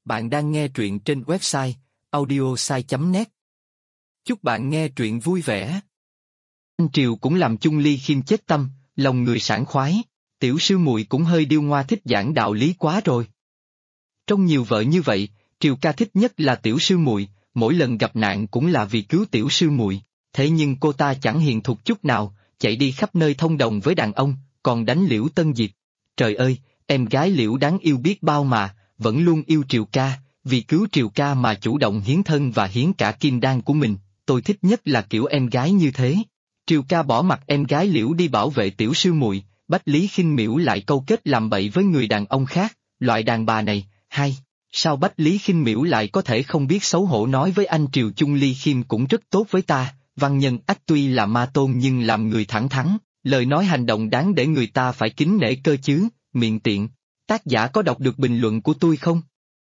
Bạn đang nghe truyện trên website audiosai.net. Chúc bạn nghe truyện vui vẻ. Anh Triều cũng làm Chung Ly Khiêm chết tâm, lòng người sảng khoái, tiểu sư muội cũng hơi điêu ngoa thích giảng đạo lý quá rồi. Trong nhiều vợ như vậy, Triều ca thích nhất là tiểu sư muội, mỗi lần gặp nạn cũng là vì cứu tiểu sư muội. Thế nhưng cô ta chẳng hiền thục chút nào, chạy đi khắp nơi thông đồng với đàn ông, còn đánh Liễu Tân Diệp. Trời ơi, em gái Liễu đáng yêu biết bao mà, vẫn luôn yêu Triều ca, vì cứu Triều ca mà chủ động hiến thân và hiến cả kim đan của mình, tôi thích nhất là kiểu em gái như thế. Triều ca bỏ mặc em gái Liễu đi bảo vệ tiểu sư muội, Bách Lý Khinh Miễu lại câu kết làm bậy với người đàn ông khác, loại đàn bà này, hay, sao Bách Lý Khinh Miễu lại có thể không biết xấu hổ nói với anh Triều Chung Ly Khiêm cũng rất tốt với ta, văn nhân ách tuy là ma tôn nhưng làm người thẳng thắn, lời nói hành động đáng để người ta phải kính nể cơ chứ, miệng tiện. Tác giả có đọc được bình luận của tôi không?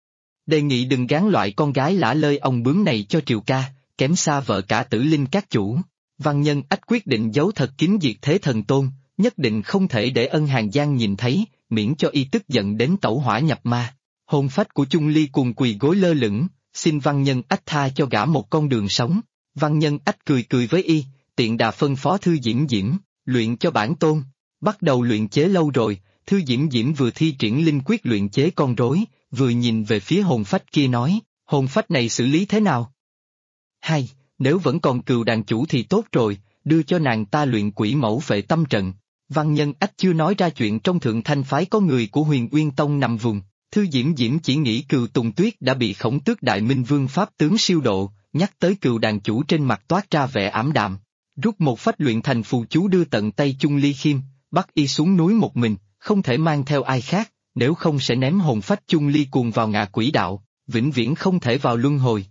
Đề nghị đừng gán loại con gái lả lơi ông bướm này cho Triều ca, kém xa vợ cả Tử Linh các chủ. Văn nhân ách quyết định giấu thật kín diệt thế thần tôn, nhất định không thể để Ân Hàng Giang nhìn thấy, miễn cho y tức giận đến tẩu hỏa nhập ma. Hồn phách của Chung Ly cuồng quỳ gối lơ lửng, xin văn nhân ách tha cho gã một con đường sống. Văn nhân ách cười cười với y, tiện đà phân phó Thư Diễm Diễm, luyện cho bản tôn. Bắt đầu luyện chế lâu rồi, Thư Diễm Diễm vừa thi triển linh quyết luyện chế con rối, vừa nhìn về phía hồn phách kia nói, hồn phách này xử lý thế nào? Hay, nếu vẫn còn cừu đàn chủ thì tốt rồi, đưa cho nàng ta luyện quỷ mẫu phệ tâm trận. Văn nhân ách chưa nói ra chuyện trong Thượng Thanh phái có người của Huyền Uyên Tông nằm vùng, Thư Diễm Diễm chỉ nghĩ Cừu Tùng Tuyết đã bị Khổng Tước Đại Minh Vương pháp tướng siêu độ, nhắc tới cừu đàn chủ trên mặt toát ra vẻ ảm đạm. Rút một phách luyện thành phù chú đưa tận tay Chung Ly Khiêm, bắt y xuống núi một mình, không thể mang theo ai khác, nếu không sẽ ném hồn phách Chung Ly cuồng vào ngạ quỷ đạo, vĩnh viễn không thể vào luân hồi.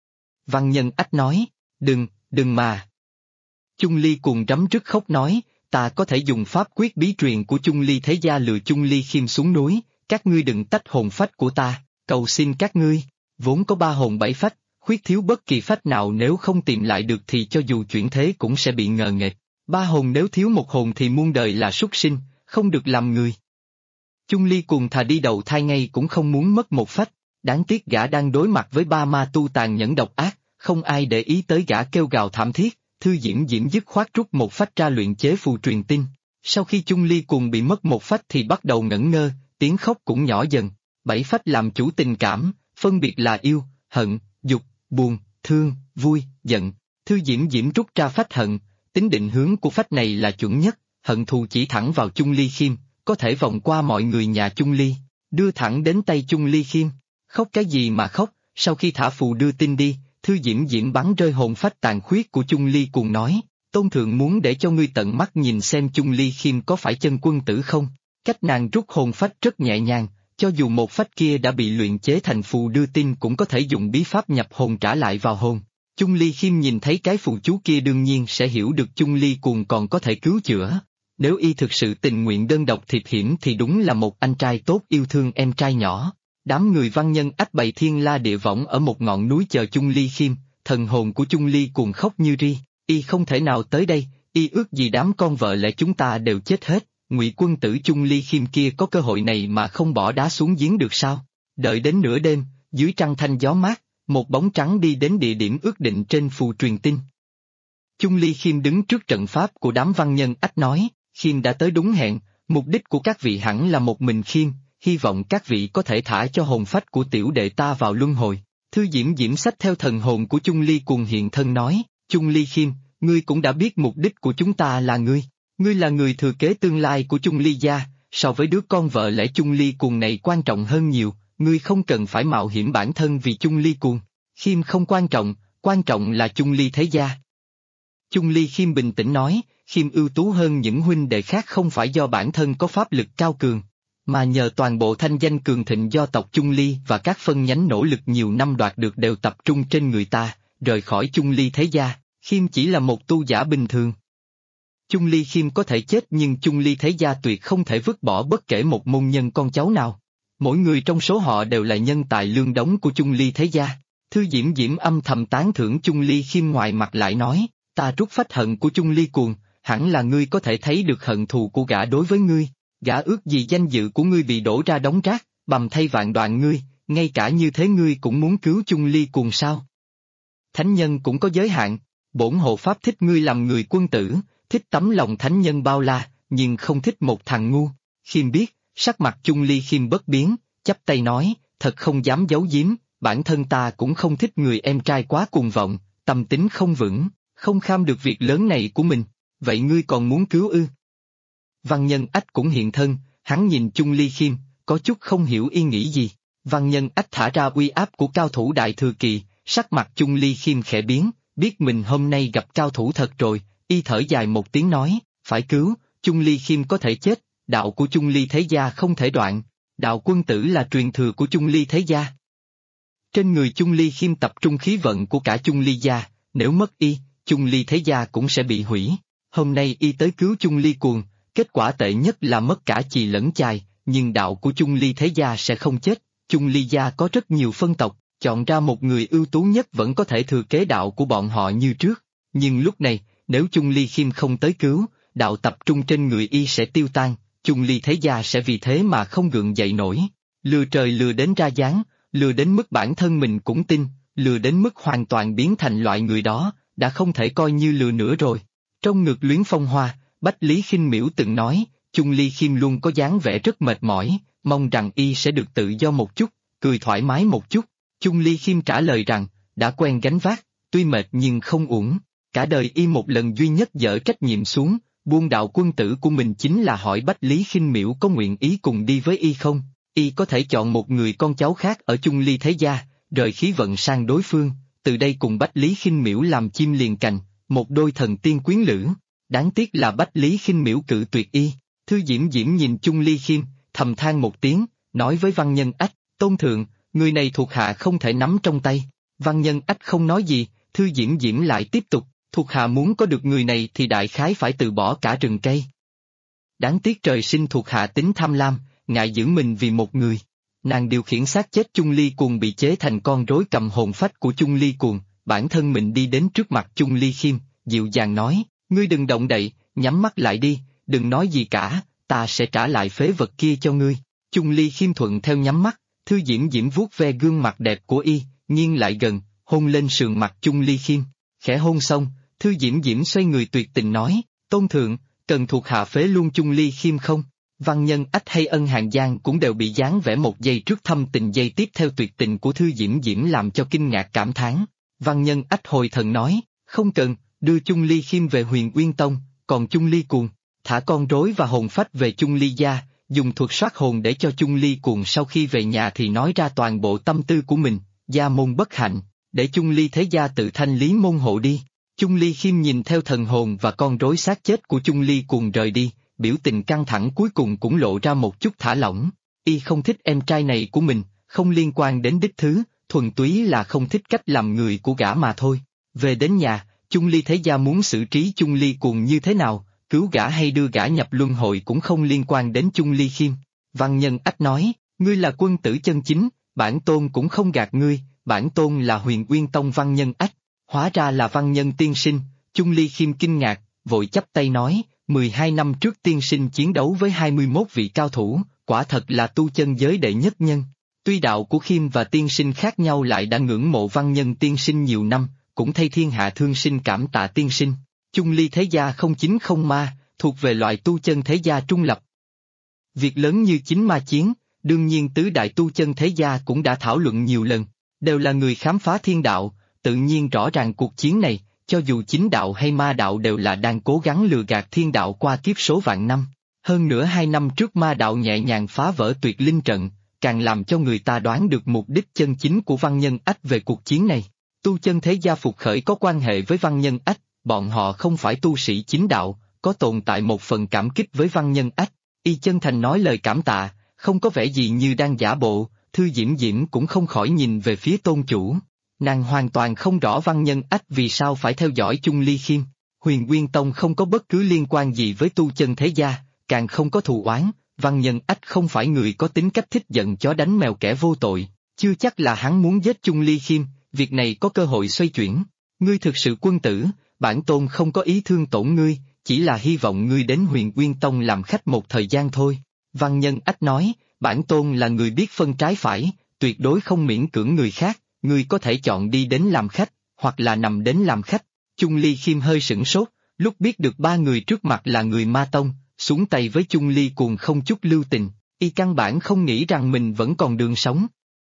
Văn nhân ách nói, đừng mà. Chung Ly cuồng rắm rứt khóc nói, ta có thể dùng pháp quyết bí truyền của Chung Ly thế gia lừa Chung Ly Khiêm xuống núi, các ngươi đừng tách hồn phách của ta, cầu xin các ngươi, vốn có 3 hồn 7 phách, khuyết thiếu bất kỳ phách nào nếu không tìm lại được thì cho dù chuyển thế cũng sẽ bị ngờ nghệch. 3 hồn nếu thiếu một hồn thì muôn đời là súc sinh, không được làm người. Chung Ly cuồng thà đi đầu thai ngay cũng không muốn mất một phách, đáng tiếc gã đang đối mặt với 3 ma tu tàn nhẫn độc ác, không ai để ý tới gã kêu gào thảm thiết. Thư Diễm Diễm dứt khoát rút một phách ra luyện chế phù truyền tin. Sau khi Chung Ly cuồng bị mất một phách thì bắt đầu ngẩn ngơ, tiếng khóc cũng nhỏ dần. 7 phách làm chủ tình cảm, phân biệt là yêu, hận, dục, buồn, thương, vui, giận. Thư Diễm Diễm rút ra phách hận, tính định hướng của phách này là chuẩn nhất, hận thù chỉ thẳng vào Chung Ly Khiêm, có thể vòng qua mọi người nhà Chung Ly, đưa thẳng đến tay Chung Ly Khiêm. Khóc cái gì mà khóc, sau khi thả phù đưa tin đi, Thư Diễm Diễm bắn rơi hồn phách tàn khuyết của Chung Ly cuồng nói, Tôn Thượng muốn để cho ngươi tận mắt nhìn xem Chung Ly Khiêm có phải chân quân tử không. Cách nàng rút hồn phách rất nhẹ nhàng, cho dù một phách kia đã bị luyện chế thành phù đưa tin cũng có thể dùng bí pháp nhập hồn trả lại vào hồn. Chung Ly Khiêm nhìn thấy cái phù chú kia đương nhiên sẽ hiểu được Chung Ly cuồng còn có thể cứu chữa. Nếu y thực sự tình nguyện đơn độc thiệp hiểm thì đúng là một anh trai tốt yêu thương em trai nhỏ. Đám người văn nhân ách bày thiên la địa võng ở một ngọn núi chờ Chung Ly Khiêm, thần hồn của Chung Ly cuồng khóc như ri, y không thể nào tới đây, y ước gì đám con vợ lẽ chúng ta đều chết hết, Ngụy quân tử Chung Ly Khiêm kia có cơ hội này mà không bỏ đá xuống giếng được sao? Đợi đến nửa đêm, dưới trăng thanh gió mát, một bóng trắng đi đến địa điểm ước định trên phù truyền tin. Chung Ly Khiêm đứng trước trận pháp của đám văn nhân ách nói, Khiêm đã tới đúng hẹn, mục đích của các vị hẳn là một mình Khiêm, hy vọng các vị có thể thả cho hồn phách của tiểu đệ ta vào luân hồi. Thư Diễm Diễm xách theo thần hồn của Chung Ly cuồng hiện thân nói, Chung Ly Khiêm, ngươi cũng đã biết mục đích của chúng ta là ngươi là người thừa kế tương lai của Chung Ly gia, so với đứa con vợ lẽ Chung Ly cuồng này quan trọng hơn nhiều, ngươi không cần phải mạo hiểm bản thân vì Chung Ly cuồng. Khiêm không quan trọng là Chung Ly thế gia. Chung Ly Khiêm bình tĩnh nói, Khiêm ưu tú hơn những huynh đệ khác không phải do bản thân có pháp lực cao cường, mà nhờ toàn bộ thanh danh cường thịnh do tộc Chung Ly và các phân nhánh nỗ lực nhiều năm đoạt được đều tập trung trên người ta, rời khỏi Chung Ly thế gia, Khiêm chỉ là một tu giả bình thường. Chung Ly Khiêm có thể chết nhưng Chung Ly thế gia tuyệt không thể vứt bỏ bất kể một môn nhân con cháu nào. Mỗi người trong số họ đều là nhân tài lương đống của Chung Ly thế gia. Thư Diễm Diễm âm thầm tán thưởng Chung Ly Khiêm, ngoài mặt lại nói, ta rút phách hận của Chung Ly cuồng, hẳn là ngươi có thể thấy được hận thù của gã đối với ngươi. Gã ước gì danh dự của ngươi bị đổ ra đống rác, bầm thay vạn đoạn ngươi, ngay cả như thế ngươi cũng muốn cứu chung ly cuồng sao? Thánh nhân cũng có giới hạn, bổn hộ pháp thích ngươi làm người quân tử, thích tấm lòng thánh nhân bao la, nhưng không thích một thằng ngu. Khiêm biết, sắc mặt chung ly khiêm bất biến, chắp tay nói, thật không dám giấu giếm, bản thân ta cũng không thích người em trai quá cuồng vọng, tâm tính không vững, không kham được việc lớn này của mình, vậy ngươi còn muốn cứu ư? Văn Nhân Ách cũng hiện thân, hắn nhìn chung ly khiêm, có chút không hiểu y nghĩ gì. Văn Nhân Ách thả ra uy áp của cao thủ đại thừa kỳ, sắc mặt chung ly khiêm khẽ biến, biết mình hôm nay gặp cao thủ thật rồi, y thở dài một tiếng nói, phải cứu, chung ly khiêm có thể chết, đạo của chung ly thế gia không thể đoạn, đạo quân tử là truyền thừa của chung ly thế gia. Trên người chung ly khiêm tập trung khí vận của cả chung ly gia, nếu mất y, chung ly thế gia cũng sẽ bị hủy. Hôm nay y tới cứu chung ly cuồng, kết quả tệ nhất là mất cả chì lẫn chài, nhưng đạo của chung ly thế gia sẽ không chết. Chung ly gia có rất nhiều phân tộc, chọn ra một người ưu tú nhất vẫn có thể thừa kế đạo của bọn họ như trước. Nhưng lúc này, nếu chung ly khiêm không tới cứu, đạo tập trung trên người y sẽ tiêu tan, chung ly thế gia sẽ vì thế mà không gượng dậy nổi. Lừa trời lừa đến ra dáng, lừa đến mức bản thân mình cũng tin, lừa đến mức hoàn toàn biến thành loại người đó, đã không thể coi như lừa nữa rồi. Trong ngực luyến phong hoa, Bách Lý Khinh Miễu từng nói, chung ly khiêm luôn có dáng vẻ rất mệt mỏi, mong rằng y sẽ được tự do một chút, cười thoải mái một chút. Chung ly khiêm trả lời rằng, đã quen gánh vác, tuy mệt nhưng không uổng. Cả đời y một lần duy nhất dỡ trách nhiệm xuống, buông đạo quân tử của mình chính là hỏi Bách Lý Khinh Miễu có nguyện ý cùng đi với y không. Y có thể chọn một người con cháu khác ở chung ly thế gia, rời khí vận sang đối phương, từ đây cùng Bách Lý Khinh Miễu làm chim liền cành, một đôi thần tiên quyến lữ. Đáng tiếc là Bách Lý Khinh Miễu cự tuyệt y. Thư Diễm Diễm nhìn chung ly khiêm, thầm than một tiếng, nói với Văn Nhân Ách, tôn thượng, người này thuộc hạ không thể nắm trong tay. Văn Nhân Ách không nói gì, Thư Diễm Diễm lại tiếp tục, thuộc hạ muốn có được người này thì đại khái phải từ bỏ cả rừng cây. Đáng tiếc trời sinh thuộc hạ tính tham lam, ngại giữ mình vì một người. Nàng điều khiển xác chết chung ly cuồng bị chế thành con rối cầm hồn phách của chung ly cuồng, bản thân mình đi đến trước mặt chung ly khiêm, dịu dàng nói, ngươi đừng động đậy, nhắm mắt lại đi, đừng nói gì cả, ta sẽ trả lại phế vật kia cho ngươi. Chung ly khiêm thuận theo nhắm mắt, Thư Diễm Diễm vuốt ve gương mặt đẹp của y, nghiêng lại gần, hôn lên sườn mặt chung ly khiêm. Khẽ hôn xong, Thư Diễm Diễm xoay người tuyệt tình nói, tôn thượng, cần thuộc hạ phế luôn chung ly khiêm không? Văn Nhân Ách hay Ân Hàng Giang cũng đều bị dáng vẻ một giây trước thâm tình giây tiếp theo tuyệt tình của Thư Diễm Diễm làm cho kinh ngạc cảm thán. Văn Nhân Ách hồi thần nói, không cần, đưa chung ly khiêm về Huyền Uyên Tông, còn chung ly cuồng, thả con rối và hồn phách về chung ly gia, dùng thuật soát hồn để cho chung ly cuồng sau khi về nhà thì nói ra toàn bộ tâm tư của mình, gia môn bất hạnh, để chung ly thế gia tự thanh lý môn hộ đi. Chung ly khiêm nhìn theo thần hồn và con rối xác chết của chung ly cuồng rời đi, biểu tình căng thẳng cuối cùng cũng lộ ra một chút thả lỏng. Y không thích em trai này của mình, không liên quan đến đích thứ, thuần túy là không thích cách làm người của gã mà thôi. Về đến nhà, chung ly thế gia muốn xử trí chung ly cuồng như thế nào, cứu gã hay đưa gã nhập luân hồi cũng không liên quan đến chung ly khiêm. Văn Nhân Ách nói, ngươi là quân tử chân chính, bản tôn cũng không gạt ngươi, bản tôn là Huyền Uyên Tông Văn Nhân Ách. Hóa ra là Văn Nhân tiên sinh, chung ly khiêm kinh ngạc, vội chắp tay nói, 12 năm trước tiên sinh chiến đấu với 21 vị cao thủ, quả thật là tu chân giới đệ nhất nhân. Tuy đạo của khiêm và tiên sinh khác nhau lại đã ngưỡng mộ Văn Nhân tiên sinh nhiều năm, cũng thay thiên hạ thương sinh cảm tạ tiên sinh. Chung ly thế gia không chính không ma, thuộc về loại tu chân thế gia trung lập. Việc lớn như chính ma chiến, đương nhiên tứ đại tu chân thế gia cũng đã thảo luận nhiều lần, đều là người khám phá thiên đạo, tự nhiên rõ ràng cuộc chiến này, cho dù chính đạo hay ma đạo đều là đang cố gắng lừa gạt thiên đạo qua kiếp số vạn năm. Hơn nữa 2 năm trước ma đạo nhẹ nhàng phá vỡ tuyệt linh trận, càng làm cho người ta đoán được mục đích chân chính của Văn Nhân Ách về cuộc chiến này. Tu chân thế gia phục khởi có quan hệ với Văn Nhân Ách, bọn họ không phải tu sĩ chính đạo, có tồn tại một phần cảm kích với Văn Nhân Ách. Y chân thành nói lời cảm tạ, không có vẻ gì như đang giả bộ. Thư Diễm Diễm cũng không khỏi nhìn về phía tôn chủ. Nàng hoàn toàn không rõ Văn Nhân Ách vì sao phải theo dõi chung ly khiêm. Huyền Uyên Tông không có bất cứ liên quan gì với tu chân thế gia, càng không có thù oán. Văn Nhân Ách không phải người có tính cách thích giận chó đánh mèo kẻ vô tội, chưa chắc là hắn muốn giết chung ly khiêm, việc này có cơ hội xoay chuyển. Ngươi thực sự quân tử, bản tôn không có ý thương tổn ngươi, chỉ là hy vọng ngươi đến Huyền Uyên Tông làm khách một thời gian thôi. Văn Nhân Ách nói, bản tôn là người biết phân trái phải, tuyệt đối không miễn cưỡng người khác, ngươi có thể chọn đi đến làm khách, hoặc là nằm đến làm khách. Chung Ly Khiêm hơi sửng sốt, lúc biết được ba người trước mặt là người Ma Tông, xuống tay với Chung Ly Cuồng không chút lưu tình, y căn bản không nghĩ rằng mình vẫn còn đường sống.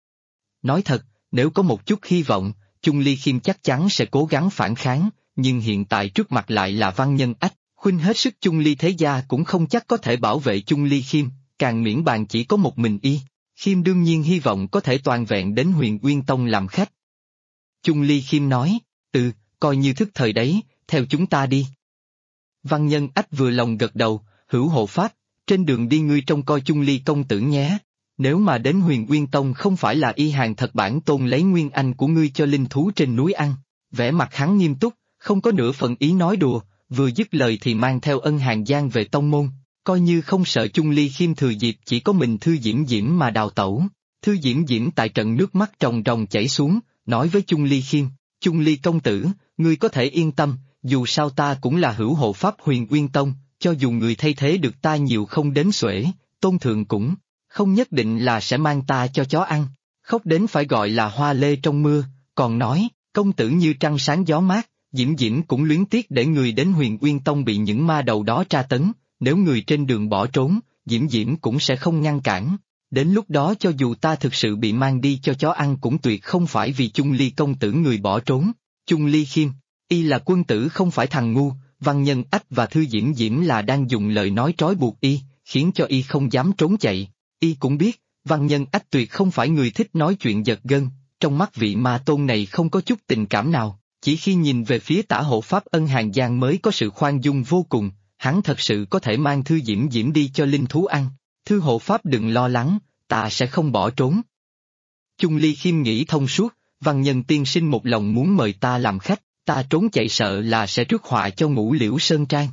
Nói thật, nếu có một chút hy vọng, Chung Ly Khiêm chắc chắn sẽ cố gắng phản kháng, nhưng hiện tại trước mặt lại là Văn Nhân Ách, khuynh hết sức Chung Ly thế gia cũng không chắc có thể bảo vệ Chung Ly Khiêm, càng miễn bàn chỉ có một mình y. Khiêm đương nhiên hy vọng có thể toàn vẹn đến Huyền Uyên Tông làm khách. Chung Ly Khiêm nói, coi như thức thời đấy, theo chúng ta đi. Văn Nhân Ách vừa lòng gật đầu, hữu hộ pháp, trên đường đi ngươi trông coi Chung Ly công tử nhé. Nếu mà đến Huyền Uyên Tông không phải là y hàng thật bản tôn lấy nguyên anh của ngươi cho linh thú trên núi ăn, vẻ mặt hắn nghiêm túc, không có nửa phần ý nói đùa, vừa dứt lời thì mang theo Ân Hàn Giang về tông môn, coi như không sợ Chung Ly Khiêm thừa dịp chỉ có mình Thư Diễm Diễm mà đào tẩu. Thư Diễm Diễm tại trận nước mắt ròng ròng chảy xuống, nói với Chung Ly Khiêm, Chung Ly công tử, ngươi có thể yên tâm, dù sao ta cũng là hữu hộ pháp Huyền Uyên Tông, cho dù người thay thế được ta nhiều không đến xuể, tôn thượng cũng không nhất định là sẽ mang ta cho chó ăn, khóc đến phải gọi là hoa lê trong mưa, còn nói, công tử như trăng sáng gió mát, Diễm Diễm cũng luyến tiếc để người đến Huyền Uyên Tông bị những ma đầu đó tra tấn, nếu người trên đường bỏ trốn, Diễm Diễm cũng sẽ không ngăn cản. Đến lúc đó cho dù ta thực sự bị mang đi cho chó ăn cũng tuyệt không phải vì Chung Ly công tử người bỏ trốn. Chung Ly Khiêm, y là quân tử không phải thằng ngu, Văn Nhân Ách và Thư Diễm Diễm là đang dùng lời nói trói buộc y, khiến cho y không dám trốn chạy. Y cũng biết, Văn Nhân Ách tuyệt không phải người thích nói chuyện giật gân, trong mắt vị ma tôn này không có chút tình cảm nào, chỉ khi nhìn về phía tả hộ pháp Ân Hàn Giang mới có sự khoan dung vô cùng, hắn thật sự có thể mang Thư Diễm Diễm đi cho linh thú ăn. Thư hộ pháp đừng lo lắng, ta sẽ không bỏ trốn. Chung Ly Khiêm nghĩ thông suốt, Văn Nhân tiên sinh một lòng muốn mời ta làm khách, ta trốn chạy sợ là sẽ rước họa cho Ngũ Liễu Sơn Trang.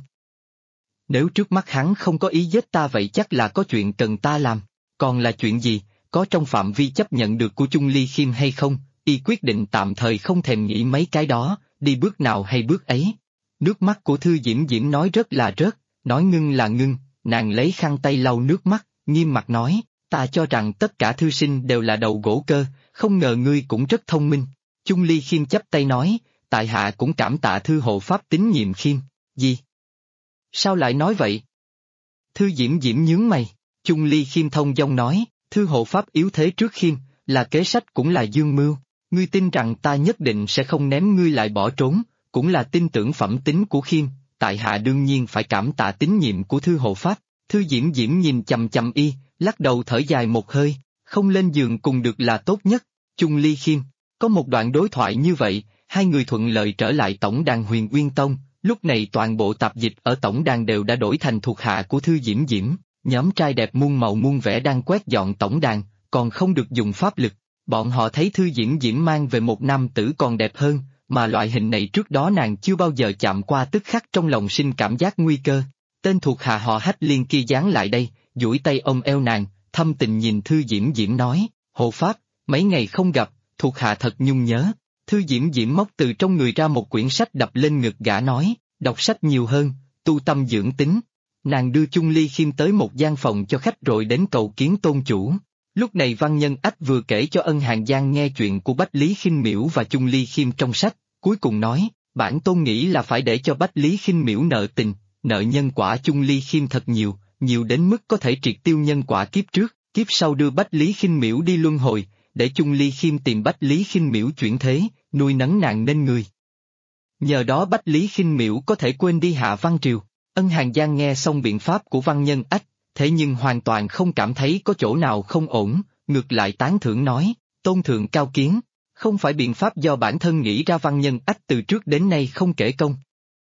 Nếu trước mắt hắn không có ý giết ta vậy chắc là có chuyện cần ta làm, còn là chuyện gì, có trong phạm vi chấp nhận được của Chung Ly Khiêm hay không, y quyết định tạm thời không thèm nghĩ mấy cái đó, đi bước nào hay bước ấy. Nước mắt của Thư Diễm Diễm nói rớt là rớt, nói ngưng là ngưng, nàng lấy khăn tay lau nước mắt, nghiêm mặt nói, ta cho rằng tất cả thư sinh đều là đầu gỗ cơ, không ngờ ngươi cũng rất thông minh. Chung Ly Khiêm chắp tay nói, tại hạ cũng cảm tạ Thư hộ pháp tín nhiệm Khiêm. Gì? Sao lại nói vậy? Thư Diễm Diễm nhướng mày, Chung Ly Khiêm thông dong nói, Thư hộ pháp yếu thế trước Khiêm, là kế sách cũng là dương mưu, ngươi tin rằng ta nhất định sẽ không ném ngươi lại bỏ trốn, cũng là tin tưởng phẩm tính của Khiêm, tại hạ đương nhiên phải cảm tạ tín nhiệm của Thư hộ pháp. Thư Diễm Diễm nhìn chằm chằm y, lắc đầu thở dài một hơi, không lên giường cùng được là tốt nhất. Chung Ly Khiêm, có một đoạn đối thoại như vậy, hai người thuận lợi trở lại tổng đàn Huyền Uyên Tông, lúc này toàn bộ tạp dịch ở tổng đàn đều đã đổi thành thuộc hạ của Thư Diễm Diễm, nhóm trai đẹp muôn màu muôn vẻ đang quét dọn tổng đàn, còn không được dùng pháp lực, bọn họ thấy Thư Diễm Diễm mang về một nam tử còn đẹp hơn, mà loại hình này trước đó nàng chưa bao giờ chạm qua tức khắc trong lòng sinh cảm giác nguy cơ. Tên thuộc hạ họ Hách Liên kia dán lại đây, duỗi tay ôm eo nàng, thâm tình nhìn Thư Diễm Diễm nói, hộ pháp, mấy ngày không gặp, thuộc hạ thật nhung nhớ. Thư Diễm Diễm móc từ trong người ra một quyển sách đập lên ngực gã nói, đọc sách nhiều hơn, tu tâm dưỡng tính. Nàng đưa Chung Ly Khiêm tới một gian phòng cho khách rồi đến cầu kiến tôn chủ. Lúc này Văn Nhân Ách vừa kể cho Ân Hàn Giang nghe chuyện của Bách Lý Khinh Miễu và Chung Ly Khiêm trong sách, cuối cùng nói, bản tôn nghĩ là phải để cho Bách Lý Khinh Miễu nợ tình, nợ nhân quả Chung Ly Khiêm thật nhiều, nhiều đến mức có thể triệt tiêu nhân quả kiếp trước, kiếp sau đưa Bách Lý Khinh Miễu đi luân hồi, để Chung Ly Khiêm tìm Bách Lý Khinh Miễu chuyển thế, nuôi nấng nàng nên người. Nhờ đó Bách Lý Khinh Miễu có thể quên đi Hạ Văn Triều. Ân Hàn Giang nghe xong biện pháp của Văn Nhân Ách, thế nhưng hoàn toàn không cảm thấy có chỗ nào không ổn, ngược lại tán thưởng nói, tôn thượng cao kiến, không phải biện pháp do bản thân nghĩ ra. Văn Nhân Ách từ trước đến nay không kể công.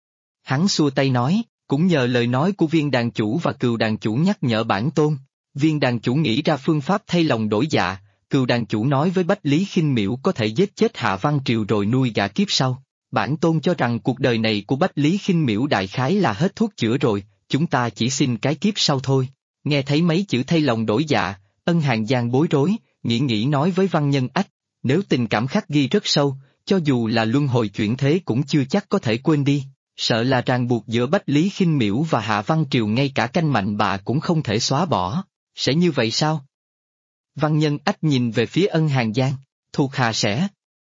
Hắn xua tay nói, cũng nhờ lời nói của Viên đàn chủ và Cừu đàn chủ nhắc nhở bản tôn, Viên đàn chủ nghĩ ra phương pháp thay lòng đổi dạ, Cừu đàn chủ nói với Bách Lý Khinh Miễu có thể giết chết Hạ Văn Triều rồi nuôi gã kiếp sau. Bản tôn cho rằng cuộc đời này của Bách Lý Khinh Miễu đại khái là hết thuốc chữa rồi, chúng ta chỉ xin cái kiếp sau thôi. Nghe thấy mấy chữ thay lòng đổi dạ, Ân Hàn Giang bối rối, nghĩ nói với Văn Nhân Ách, nếu tình cảm khắc ghi rất sâu, cho dù là luân hồi chuyển thế cũng chưa chắc có thể quên đi, sợ là ràng buộc giữa Bách Lý Khinh Miễu và Hạ Văn Triều ngay cả canh mạnh bà cũng không thể xóa bỏ, sẽ như vậy sao? Văn Nhân Ách nhìn về phía Ân Hàn Giang, thuộc hạ sẽ.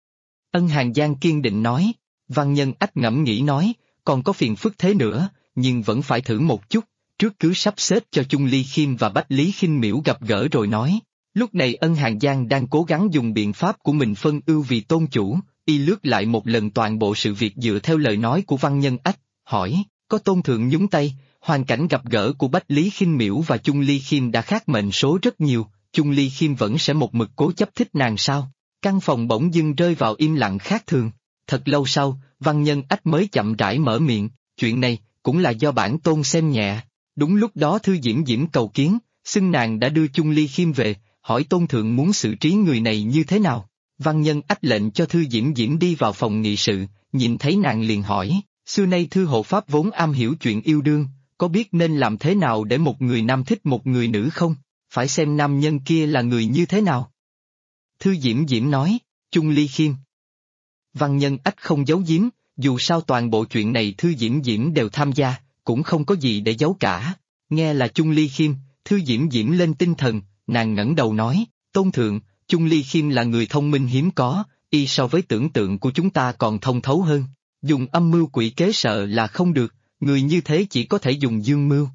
Ân Hàn Giang kiên định nói. Văn Nhân Ách ngẫm nghĩ nói, còn có phiền phức thế nữa, nhưng vẫn phải thử một chút, trước cứ sắp xếp cho Chung Ly Khiêm và Bách Lý Khinh Miễu gặp gỡ rồi nói. Lúc này Ân Hàn Giang đang cố gắng dùng biện pháp của mình phân ưu vì tôn chủ, y lướt lại một lần toàn bộ sự việc dựa theo lời nói của Văn Nhân Ách, hỏi, có Tôn Thượng nhúng tay, hoàn cảnh gặp gỡ của Bách Lý Khinh Miễu và Chung Ly Khiêm đã khác mệnh số rất nhiều, Chung Ly Khiêm vẫn sẽ một mực cố chấp thích nàng sao? Căn phòng bỗng dưng rơi vào im lặng khác thường. Thật lâu sau, Văn Nhân Ách mới chậm rãi mở miệng, chuyện này, cũng là do bản tôn xem nhẹ. Đúng lúc đó Thư Diễm Diễm cầu kiến, xưng nàng đã đưa Chung Ly Khiêm về, hỏi Tôn Thượng muốn xử trí người này như thế nào. Văn Nhân Ách lệnh cho Thư Diễm Diễm đi vào phòng nghị sự, nhìn thấy nàng liền hỏi, xưa nay Thư hộ pháp vốn am hiểu chuyện yêu đương, có biết nên làm thế nào để một người nam thích một người nữ không? Phải xem nam nhân kia là người như thế nào. Thư Diễm Diễm nói, Chung Ly Khiêm. Văn Nhân Ách không giấu giếm, dù sao toàn bộ chuyện này Thư Diễm Diễm đều tham gia, cũng không có gì để giấu cả. Nghe là Chung Ly Khiêm, Thư Diễm Diễm lên tinh thần, nàng ngẩng đầu nói, Tôn Thượng, Chung Ly Khiêm là người thông minh hiếm có, y so với tưởng tượng của chúng ta còn thông thấu hơn. Dùng âm mưu quỷ kế sợ là không được, người như thế chỉ có thể dùng dương mưu.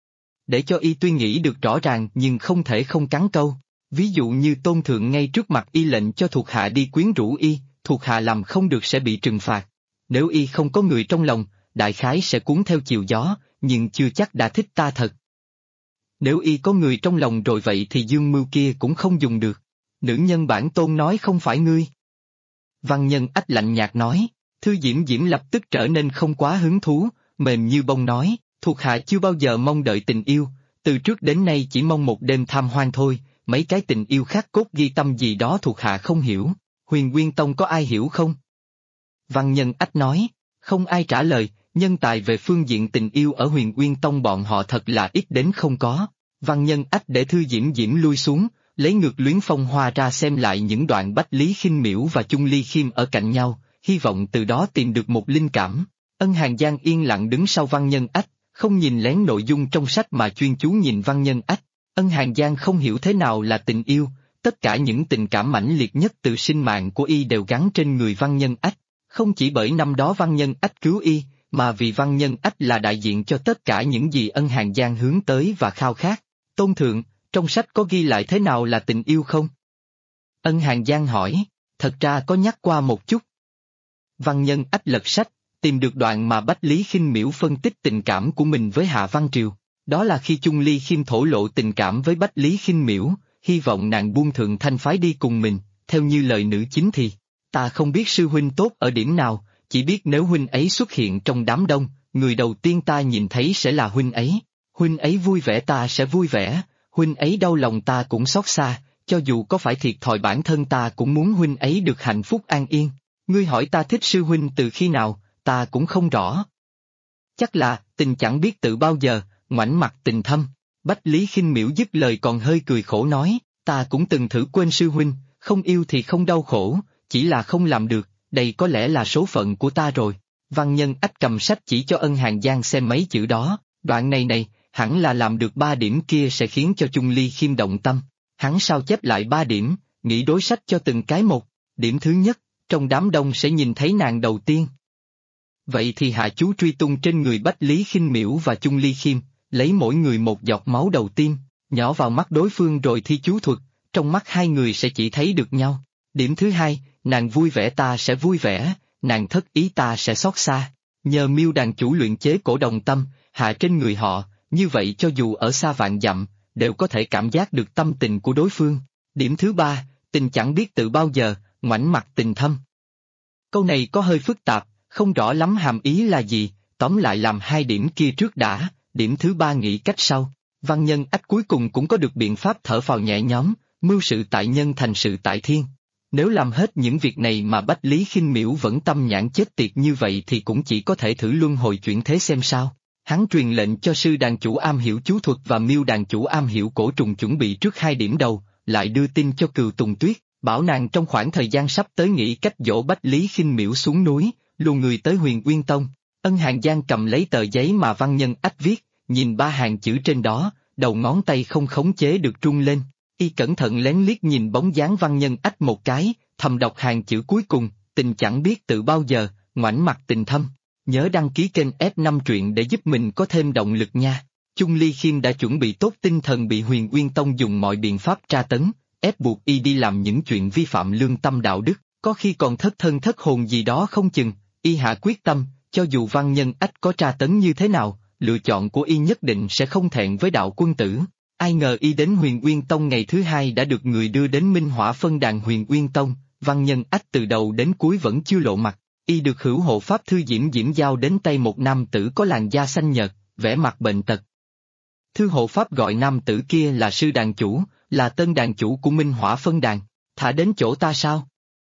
Để cho y tuy nghĩ được rõ ràng nhưng không thể không cắn câu. Ví dụ như Tôn Thượng ngay trước mặt y lệnh cho thuộc hạ đi quyến rũ y, thuộc hạ làm không được sẽ bị trừng phạt. Nếu y không có người trong lòng, đại khái sẽ cuốn theo chiều gió, nhưng chưa chắc đã thích ta thật. Nếu y có người trong lòng rồi vậy thì dương mưu kia cũng không dùng được. Nữ nhân bản tôn nói không phải ngươi. Văn Nhân Ách lạnh nhạt nói, Thư Diễm Diễm lập tức trở nên không quá hứng thú, mềm như bông nói, thuộc hạ chưa bao giờ mong đợi tình yêu, từ trước đến nay chỉ mong một đêm tham hoang thôi, mấy cái tình yêu khắc cốt ghi tâm gì đó thuộc hạ không hiểu, Huyền Nguyên Tông có ai hiểu không? Văn Nhân Ách nói, không ai trả lời, nhân tài về phương diện tình yêu ở Huyền Nguyên Tông bọn họ thật là ít đến không có. Văn Nhân Ách để Thư Diễm Diễm lui xuống, lấy ngược luyến phong hoa ra xem lại những đoạn Bách Lý Khinh Miễu và Chung Ly Khiêm ở cạnh nhau, hy vọng từ đó tìm được một linh cảm. Ân Hàn Giang yên lặng đứng sau Văn Nhân Ách, không nhìn lén nội dung trong sách mà chuyên chú nhìn Văn Nhân Ách. Ân Hàn Giang không hiểu thế nào là tình yêu, tất cả những tình cảm mãnh liệt nhất từ sinh mạng của y đều gắn trên người Văn Nhân Ách, không chỉ bởi năm đó Văn Nhân Ách cứu y, mà vì Văn Nhân Ách là đại diện cho tất cả những gì Ân Hàn Giang hướng tới và khao khát. Tôn Thượng, trong sách có ghi lại thế nào là tình yêu không? Ân Hàn Giang hỏi, thật ra có nhắc qua một chút. Văn Nhân Ách lật sách, tìm được đoạn mà Bách Lý Khinh Miễu phân tích tình cảm của mình với Hạ Văn Triều. Đó là khi Chung Ly Khiêm thổ lộ tình cảm với Bách Lý Khinh Miễu, hy vọng nàng buông Thượng Thanh phái đi cùng mình, theo như lời nữ chính thì, ta không biết sư huynh tốt ở điểm nào, chỉ biết nếu huynh ấy xuất hiện trong đám đông, người đầu tiên ta nhìn thấy sẽ là huynh ấy vui vẻ ta sẽ vui vẻ, huynh ấy đau lòng ta cũng xót xa, cho dù có phải thiệt thòi bản thân ta cũng muốn huynh ấy được hạnh phúc an yên. Ngươi hỏi ta thích sư huynh từ khi nào, ta cũng không rõ. Chắc là, tình chẳng biết tự bao giờ, ngoảnh mặt tình thâm. Bách Lý Khinh Miễu dứt lời còn hơi cười khổ nói, ta cũng từng thử quên sư huynh, không yêu thì không đau khổ, chỉ là không làm được, đây có lẽ là số phận của ta rồi. Văn Nhân Ách cầm sách chỉ cho Ân Hàn Giang xem mấy chữ đó, đoạn này, hẳn là làm được 3 điểm kia sẽ khiến cho Chung Ly Khiêm động tâm. Hắn sao chép lại 3 điểm, nghĩ đối sách cho từng cái một. Điểm thứ nhất, trong đám đông sẽ nhìn thấy nàng đầu tiên. Vậy thì hạ chú truy tung trên người Bách Lý Khinh Miễu và Chung Ly Khiêm, lấy mỗi người một giọt máu đầu tiên, nhỏ vào mắt đối phương rồi thi chú thuật, trong mắt hai người sẽ chỉ thấy được nhau. Điểm thứ hai, nàng vui vẻ ta sẽ vui vẻ, nàng thất ý ta sẽ xót xa. Nhờ Miêu đàn chủ luyện chế cổ đồng tâm, hạ trên người họ, như vậy cho dù ở xa vạn dặm, đều có thể cảm giác được tâm tình của đối phương. Điểm thứ ba, tình chẳng biết tự bao giờ, ngoảnh mặt tình thâm. Câu này có hơi phức tạp, không rõ lắm hàm ý là gì, tóm lại làm 2 điểm kia trước đã, điểm thứ ba nghĩ cách sau. Văn Nhân Ách cuối cùng cũng có được biện pháp thở phào nhẹ nhõm, mưu sự tại nhân thành sự tại thiên. Nếu làm hết những việc này mà Bách Lý Khinh Miễu vẫn tâm nhãn chết tiệt như vậy thì cũng chỉ có thể thử luân hồi chuyển thế xem sao. Hắn truyền lệnh cho sư đàn chủ am hiểu chú thuật và Miêu đàn chủ am hiểu cổ trùng chuẩn bị trước 2 điểm đầu, lại đưa tin cho Cừu Tùng Tuyết, bảo nàng trong khoảng thời gian sắp tới nghĩ cách dỗ Bách Lý Khinh Miễu xuống núi, lùa người tới Huyền Uyên Tông. Ân Hàn Giang cầm lấy tờ giấy mà Văn Nhân Ách viết, nhìn 3 hàng chữ trên đó, đầu ngón tay không khống chế được rung lên. Y cẩn thận lén liếc nhìn bóng dáng Văn Nhân Ách một cái, thầm đọc hàng chữ cuối cùng, tình chẳng biết từ bao giờ, ngoảnh mặt tình thâm. Nhớ đăng ký kênh F5 truyện để giúp mình có thêm động lực nha. Chung Ly Khiêm đã chuẩn bị tốt tinh thần bị Huyền Uyên Tông dùng mọi biện pháp tra tấn, ép buộc y đi làm những chuyện vi phạm lương tâm đạo đức, có khi còn thất thân thất hồn gì đó không chừng. Y hạ quyết tâm, cho dù Văn Nhân Ách có tra tấn như thế nào, lựa chọn của y nhất định sẽ không thẹn với đạo quân tử. Ai ngờ y đến Huyền Uyên Tông ngày thứ hai đã được người đưa đến Minh Hỏa phân đàn Huyền Uyên Tông, Văn Nhân Ách từ đầu đến cuối vẫn chưa lộ mặt. Y được hữu hộ pháp Thư Diễm Diễm giao đến tay một nam tử có làn da xanh nhợt, vẻ mặt bệnh tật. Thư hộ pháp gọi nam tử kia là sư đàn chủ, là tân đàn chủ của Minh Hỏa phân đàn. Thả đến chỗ ta sao?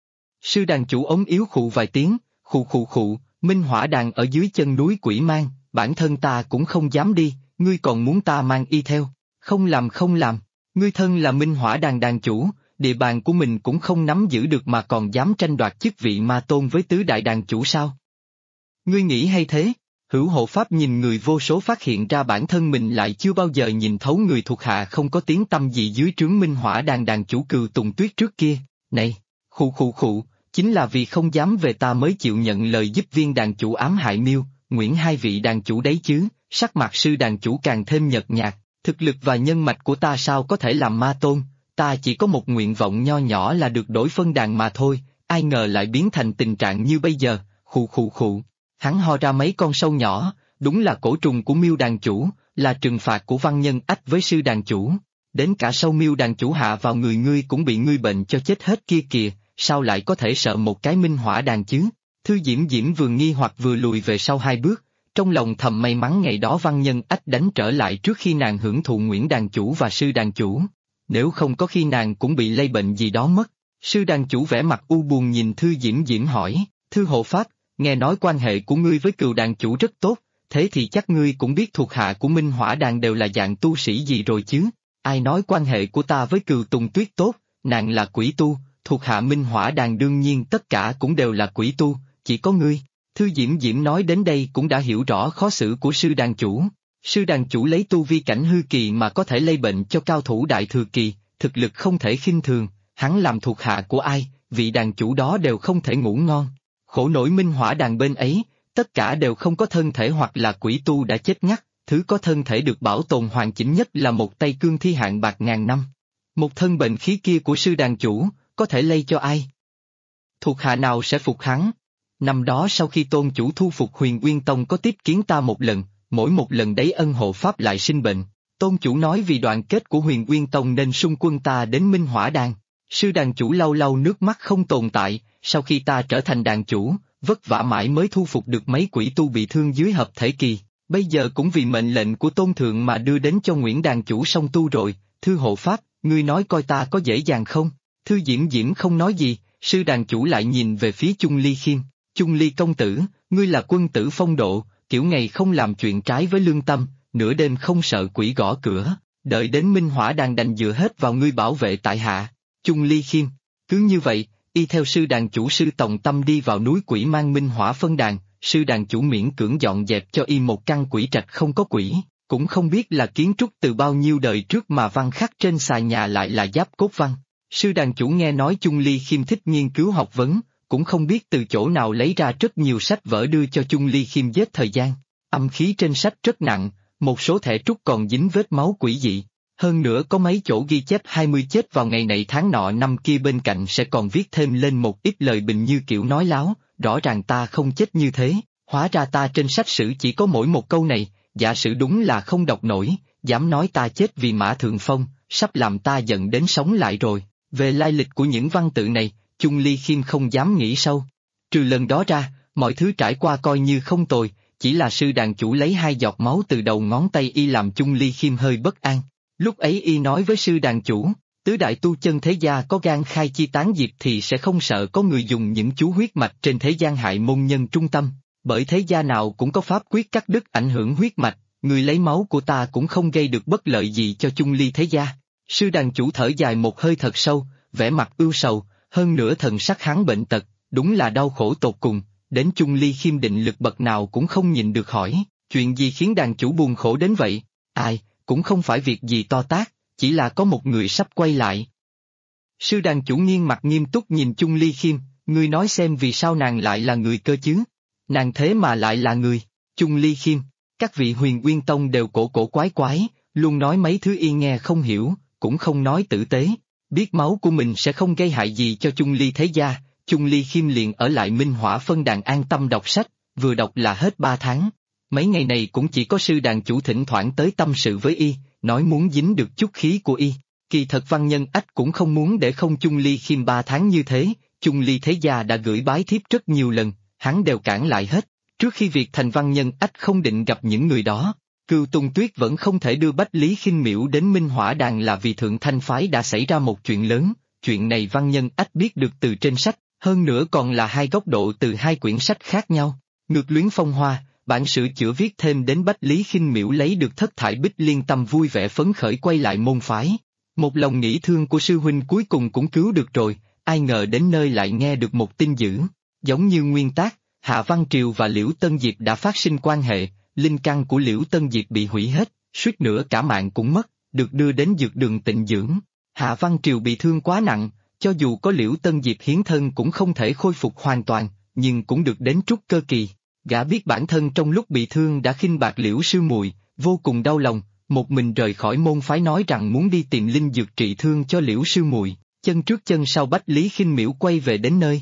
Sư đàn chủ ống yếu khụ vài tiếng, khụ, Minh Hỏa đàn ở dưới chân núi Quỷ Mang, bản thân ta cũng không dám đi, ngươi còn muốn ta mang y theo? Không làm, ngươi thân là Minh Hỏa đàn đàn chủ, địa bàn của mình cũng không nắm giữ được mà còn dám tranh đoạt chức vị ma tôn với tứ đại đàn chủ sao? Ngươi nghĩ hay thế? Hữu hộ pháp nhìn người vô số phát hiện ra bản thân mình lại chưa bao giờ nhìn thấu người thuộc hạ không có tiếng tăm gì dưới trướng Minh Hỏa đàn đàn chủ Cừu Tùng Tuyết trước kia. Này, khụ, chính là vì không dám về ta mới chịu nhận lời giúp viên đàn chủ ám hại Miêu, Nguyễn hai vị đàn chủ đấy chứ. Sắc mặt sư đàn chủ càng thêm nhợt nhạt, thực lực và nhân mạch của ta sao có thể làm ma tôn, ta chỉ có một nguyện vọng nho nhỏ là được đổi phân đàn mà thôi, ai ngờ lại biến thành tình trạng như bây giờ. Khụ. Hắn ho ra mấy con sâu nhỏ, đúng là cổ trùng của Miêu đàn chủ, là trừng phạt của Văn Nhân Ách với sư đàn chủ. Đến cả sâu Miêu đàn chủ hạ vào người ngươi cũng bị ngươi bệnh cho chết hết kia kìa, sao lại có thể sợ một cái Minh Hỏa đàn chứ? Thư Diễm Diễm vừa nghi hoặc vừa lùi về sau hai bước, trong lòng thầm may mắn ngày đó Văn Nhân Ách đánh trở lại trước khi nàng hưởng thụ Nguyễn đàn chủ và sư đàn chủ. Nếu không có khi nàng cũng bị lây bệnh gì đó mất. Sư đàn chủ vẻ mặt u buồn nhìn Thư Diễm Diễm hỏi, Thư hộ pháp, nghe nói quan hệ của ngươi với Cừu đàn chủ rất tốt, thế thì chắc ngươi cũng biết thuộc hạ của Minh Hỏa đàn đều là dạng tu sĩ gì rồi chứ? Ai nói quan hệ của ta với Cừu Tùng Tuyết tốt, nàng là quỷ tu, thuộc hạ Minh Hỏa đàn đương nhiên tất cả cũng đều là quỷ tu, chỉ có ngươi. Thư Diễm Diễm nói đến đây cũng đã hiểu rõ khó xử của sư đàn chủ. Sư đàn chủ lấy tu vi cảnh hư kỳ mà có thể lây bệnh cho cao thủ đại thừa kỳ, thực lực không thể khinh thường, hắn làm thuộc hạ của ai, vị đàn chủ đó đều không thể ngủ ngon. Khổ nổi Minh Hỏa đàn bên ấy, tất cả đều không có thân thể hoặc là quỷ tu đã chết ngắt, thứ có thân thể được bảo tồn hoàn chỉnh nhất là một tay cương thi hạng bạc ngàn năm. Một thân bệnh khí kia của sư đàn chủ, có thể lây cho ai? Thuộc hạ nào sẽ phục hắn? Năm đó sau khi tôn chủ thu phục Huyền Uyên Tông có tiếp kiến ta một lần, mỗi một lần đấy ân hộ pháp lại sinh bệnh. Tôn chủ nói vì đoàn kết của Huyền Uyên Tông nên xung quân ta đến Minh Hỏa đàn. Sư đàn chủ lau lau nước mắt không tồn tại, sau khi ta trở thành đàn chủ, vất vả mãi mới thu phục được mấy quỷ tu bị thương dưới hợp thể kỳ, bây giờ cũng vì mệnh lệnh của tôn thượng mà đưa đến cho Nguyễn đàn chủ song tu rồi. Thư hộ pháp, ngươi nói coi ta có dễ dàng không? Thư Diễm Diễm không nói gì, sư đàn chủ lại nhìn về phía Chung Ly Khiêm. Chung Ly công tử, ngươi là quân tử phong độ, kiểu ngày không làm chuyện trái với lương tâm, nửa đêm không sợ quỷ gõ cửa, đợi đến Minh Hỏa đàn đành dựa hết vào ngươi bảo vệ tại hạ. Chung Ly Khiêm, cứ như vậy, y theo sư đàn chủ sư Tòng Tâm đi vào núi Quỷ Mang Minh Hỏa phân đàn, sư đàn chủ miễn cưỡng dọn dẹp cho y một căn quỷ trạch không có quỷ, cũng không biết là kiến trúc từ bao nhiêu đời trước mà văn khắc trên xà nhà lại là giáp cốt văn. Sư đàn chủ nghe nói Chung Ly Khiêm thích nghiên cứu học vấn, cũng không biết từ chỗ nào lấy ra rất nhiều sách vở đưa cho Chung Ly Khiêm giết thời gian. Âm khí trên sách rất nặng, một số thẻ trúc còn dính vết máu quỷ dị. Hơn nữa có mấy chỗ ghi chép 20 chết vào ngày này tháng nọ năm kia, bên cạnh sẽ còn viết thêm lên một ít lời bình như kiểu nói láo, rõ ràng ta không chết như thế, hóa ra ta trên sách sử chỉ có mỗi một câu này, giả sử đúng là không đọc nổi, dám nói ta chết vì Mã Thượng Phong, sắp làm ta giận đến sống lại rồi. Về lai lịch của những văn tự này, Chung Ly Khiêm không dám nghĩ sâu. Trừ lần đó ra, mọi thứ trải qua coi như không tồi, chỉ là sư đàn chủ lấy 2 giọt máu từ đầu ngón tay y làm Chung Ly Khiêm hơi bất an. Lúc ấy y nói với sư đàn chủ, tứ đại tu chân thế gia có gan khai chi tán diệt thì sẽ không sợ có người dùng những chú huyết mạch trên thế gian hại môn nhân trung tâm, bởi thế gia nào cũng có pháp quyết cắt đứt ảnh hưởng huyết mạch, người lấy máu của ta cũng không gây được bất lợi gì cho Chung Ly thế gia. Sư đàn chủ thở dài một hơi thật sâu, vẻ mặt ưu sầu, hơn nữa thần sắc hắn bệnh tật, đúng là đau khổ tột cùng, đến Chung Ly Khiêm định lực bậc nào cũng không nhịn được hỏi, chuyện gì khiến đàn chủ buồn khổ đến vậy? Ai, cũng không phải việc gì to tát, chỉ là có một người sắp quay lại. Sư đàn chủ nghiêng mặt nghiêm túc nhìn Chung Ly Khiêm, ngươi nói xem vì sao nàng lại là người cơ chứ? Nàng thế mà lại là người. Chung Ly Khiêm, các vị Huyền Uyên Tông đều cổ cổ quái quái, luôn nói mấy thứ y nghe không hiểu, cũng không nói tử tế, biết máu của mình sẽ không gây hại gì cho Chung Ly thế gia, Chung Ly Khiêm liền ở lại Minh Hỏa Phân Đàn an tâm đọc sách, vừa đọc là hết 3 tháng. Mấy ngày này cũng chỉ có sư đàn chủ thỉnh thoảng tới tâm sự với y, nói muốn dính được chút khí của y. Kỳ thật Văn Nhân Ách cũng không muốn để không Chung Ly Khiêm 3 tháng như thế, Chung Ly thế gia đã gửi bái thiếp rất nhiều lần, hắn đều cản lại hết. Trước khi việc thành Văn Nhân Ách không định gặp những người đó, Cưu Tung Tuyết vẫn không thể đưa Bách Lý Khinh Miễu đến Minh Hỏa Đàn là vì Thượng Thanh Phái đã xảy ra một chuyện lớn, chuyện này Văn Nhân Ách biết được từ trên sách, hơn nữa còn là 2 góc độ từ 2 quyển sách khác nhau. Ngược Luyến Phong Hoa, bản sửa chữa viết thêm đến Bách Lý Khinh Miễu lấy được Thất Thải Bích Liên tâm vui vẻ phấn khởi quay lại môn phái. Một lòng nghĩ thương của sư huynh cuối cùng cũng cứu được rồi, ai ngờ đến nơi lại nghe được một tin dữ. Giống như nguyên tác, Hạ Văn Triều và Liễu Tân Diệp đã phát sinh quan hệ, linh căn của Liễu Tân Diệp bị hủy hết, suýt nữa cả mạng cũng mất, được đưa đến dược đường tịnh dưỡng. Hạ Văn Triều bị thương quá nặng, cho dù có Liễu Tân Diệp hiến thân cũng không thể khôi phục hoàn toàn, nhưng cũng được đến trúc cơ kỳ. Gã biết bản thân trong lúc bị thương đã khinh bạc Liễu sư muội, vô cùng đau lòng, một mình rời khỏi môn phái nói rằng muốn đi tìm linh dược trị thương cho Liễu sư muội, chân trước chân sau Bách Lý Khinh Miễu quay về đến nơi.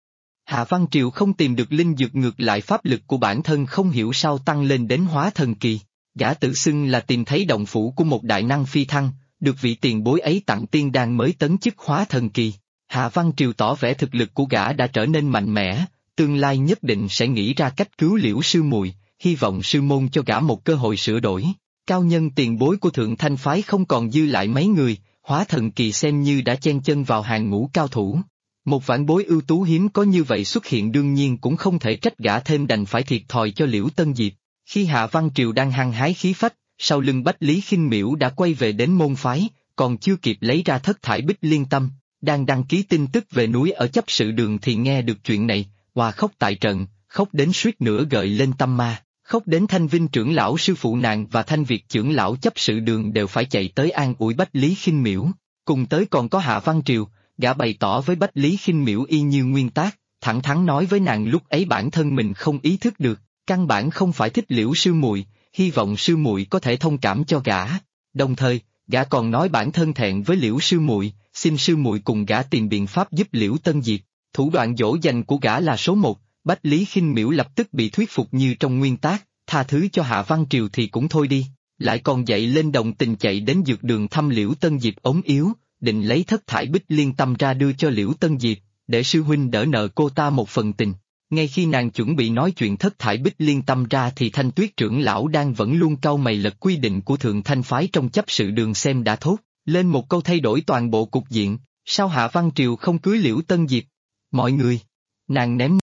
Hạ Văn Triều không tìm được linh dược, ngược lại pháp lực của bản thân không hiểu sao tăng lên đến hóa thần kỳ. Gã tự xưng là tìm thấy động phủ của một đại năng phi thăng, được vị tiền bối ấy tặng tiên đan mới tấn chức hóa thần kỳ. Hạ Văn Triều tỏ vẻ thực lực của gã đã trở nên mạnh mẽ, tương lai nhất định sẽ nghĩ ra cách cứu Liễu sư muội, hy vọng sư môn cho gã một cơ hội sửa đổi. Cao nhân tiền bối của Thượng Thanh Phái không còn dư lại mấy người, hóa thần kỳ xem như đã chen chân vào hàng ngũ cao thủ. Một vãn bối ưu tú hiếm có như vậy xuất hiện đương nhiên cũng không thể trách gã, thêm đành phải thiệt thòi cho Liễu Tân Diệp. Khi Hạ Văn Triều đang hăng hái khí phách, sau lưng Bách Lý Khinh Miễu đã quay về đến môn phái, còn chưa kịp lấy ra Thất Thải Bích Liên tâm, đang đăng ký tin tức về núi ở chấp sự đường thì nghe được chuyện này, hòa khóc tại trận, khóc đến suýt nữa gợi lên tâm ma, khóc đến Thanh Vinh trưởng lão sư phụ nàng và Thanh Việt trưởng lão chấp sự đường đều phải chạy tới an ủi Bách Lý Khinh Miễu, cùng tới còn có Hạ Văn Triều. Gã bày tỏ với Bách Lý Khinh Miễu y như nguyên tác, thẳng thắn nói với nàng lúc ấy bản thân mình không ý thức được, căn bản không phải thích Liễu sư muội, hy vọng sư muội có thể thông cảm cho gã. Đồng thời, gã còn nói bản thân thẹn với Liễu sư muội, xin sư muội cùng gã tìm biện pháp giúp Liễu Tân Diệp. Thủ đoạn dỗ dành của gã là số 1, Bách Lý Khinh Miễu lập tức bị thuyết phục như trong nguyên tác, tha thứ cho Hạ Văn Triều thì cũng thôi đi, lại còn dậy lên đồng tình chạy đến dược đường thăm Liễu Tân Diệp ốm yếu, định lấy Thất Thải Bích Liên tâm ra đưa cho Liễu Tân Diệp, để sư huynh đỡ nợ cô ta một phần tình. Ngay khi nàng chuẩn bị nói chuyện Thất Thải Bích Liên tâm ra thì Thanh Tuyết trưởng lão đang vẫn luôn cau mày lật quy định của Thượng Thanh Phái trong chấp sự đường xem đã thốt lên một câu thay đổi toàn bộ cục diện, sao Hạ Văn Triều không cưới Liễu Tân Diệp? Mọi người, nàng ném.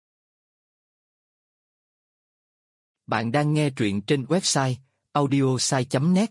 Bạn đang nghe truyện trên website audiosai.net.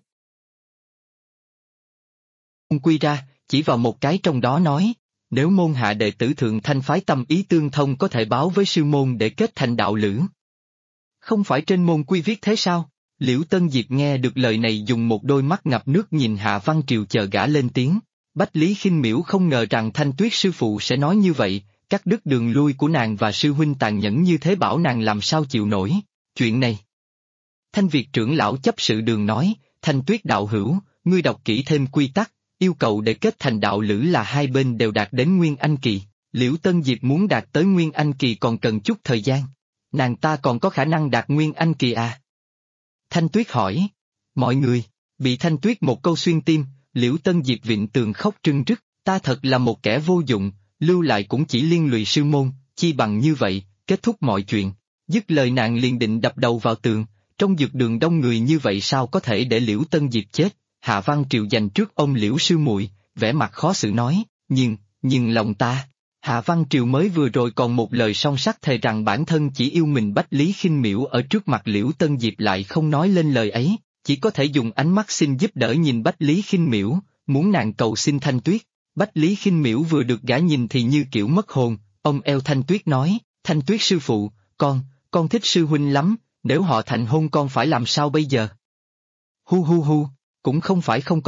Quy ra, chỉ vào một cái trong đó nói, nếu môn hạ đệ tử Thượng Thanh Phái tâm ý tương thông có thể báo với sư môn để kết thành đạo lữ. Không phải trên môn quy viết thế sao? Liễu Tân Diệp nghe được lời này dùng một đôi mắt ngập nước nhìn Hạ Văn Triều chờ gã lên tiếng. Bách Lý Khinh Miễu không ngờ rằng Thanh Tuyết sư phụ sẽ nói như vậy, cắt đứt đường lui của nàng và sư huynh tàn nhẫn như thế bảo nàng làm sao chịu nổi. Chuyện này. Thanh Việt trưởng lão chấp sự đường nói, Thanh Tuyết đạo hữu, ngươi đọc kỹ thêm quy tắc, yêu cầu để kết thành đạo lữ là hai bên đều đạt đến Nguyên Anh kỳ. Liễu Tân Diệp muốn đạt tới Nguyên Anh kỳ còn cần chút thời gian. Nàng ta còn có khả năng đạt Nguyên Anh kỳ à? Thanh Tuyết hỏi. Mọi người, bị Thanh Tuyết một câu xuyên tim, Liễu Tân Diệp vịn tường khóc trưng rức, ta thật là một kẻ vô dụng, lưu lại cũng chỉ liên lụy sư môn, chi bằng như vậy, kết thúc mọi chuyện. Dứt lời nàng liền định đập đầu vào tường, trong dược đường đông người như vậy sao có thể để Liễu Tân Diệp chết. Hạ Văn Triều dành trước ông Liễu sư muội, vẻ mặt khó xử nói, nhưng lòng ta. Hạ Văn Triều mới vừa rồi còn một lời song sắt thề rằng bản thân chỉ yêu mình Bách Lý Khinh Miễu, ở trước mặt Liễu Tân Diệp lại không nói lên lời ấy, chỉ có thể dùng ánh mắt xin giúp đỡ nhìn Bách Lý Khinh Miễu, muốn nàng cầu xin Thanh Tuyết. Bách Lý Khinh Miễu vừa được gã nhìn thì như kiểu mất hồn, ông eo Thanh Tuyết nói, Thanh Tuyết sư phụ, con thích sư huynh lắm, nếu họ thành hôn con phải làm sao bây giờ? Hu, cũng không phải không có cách,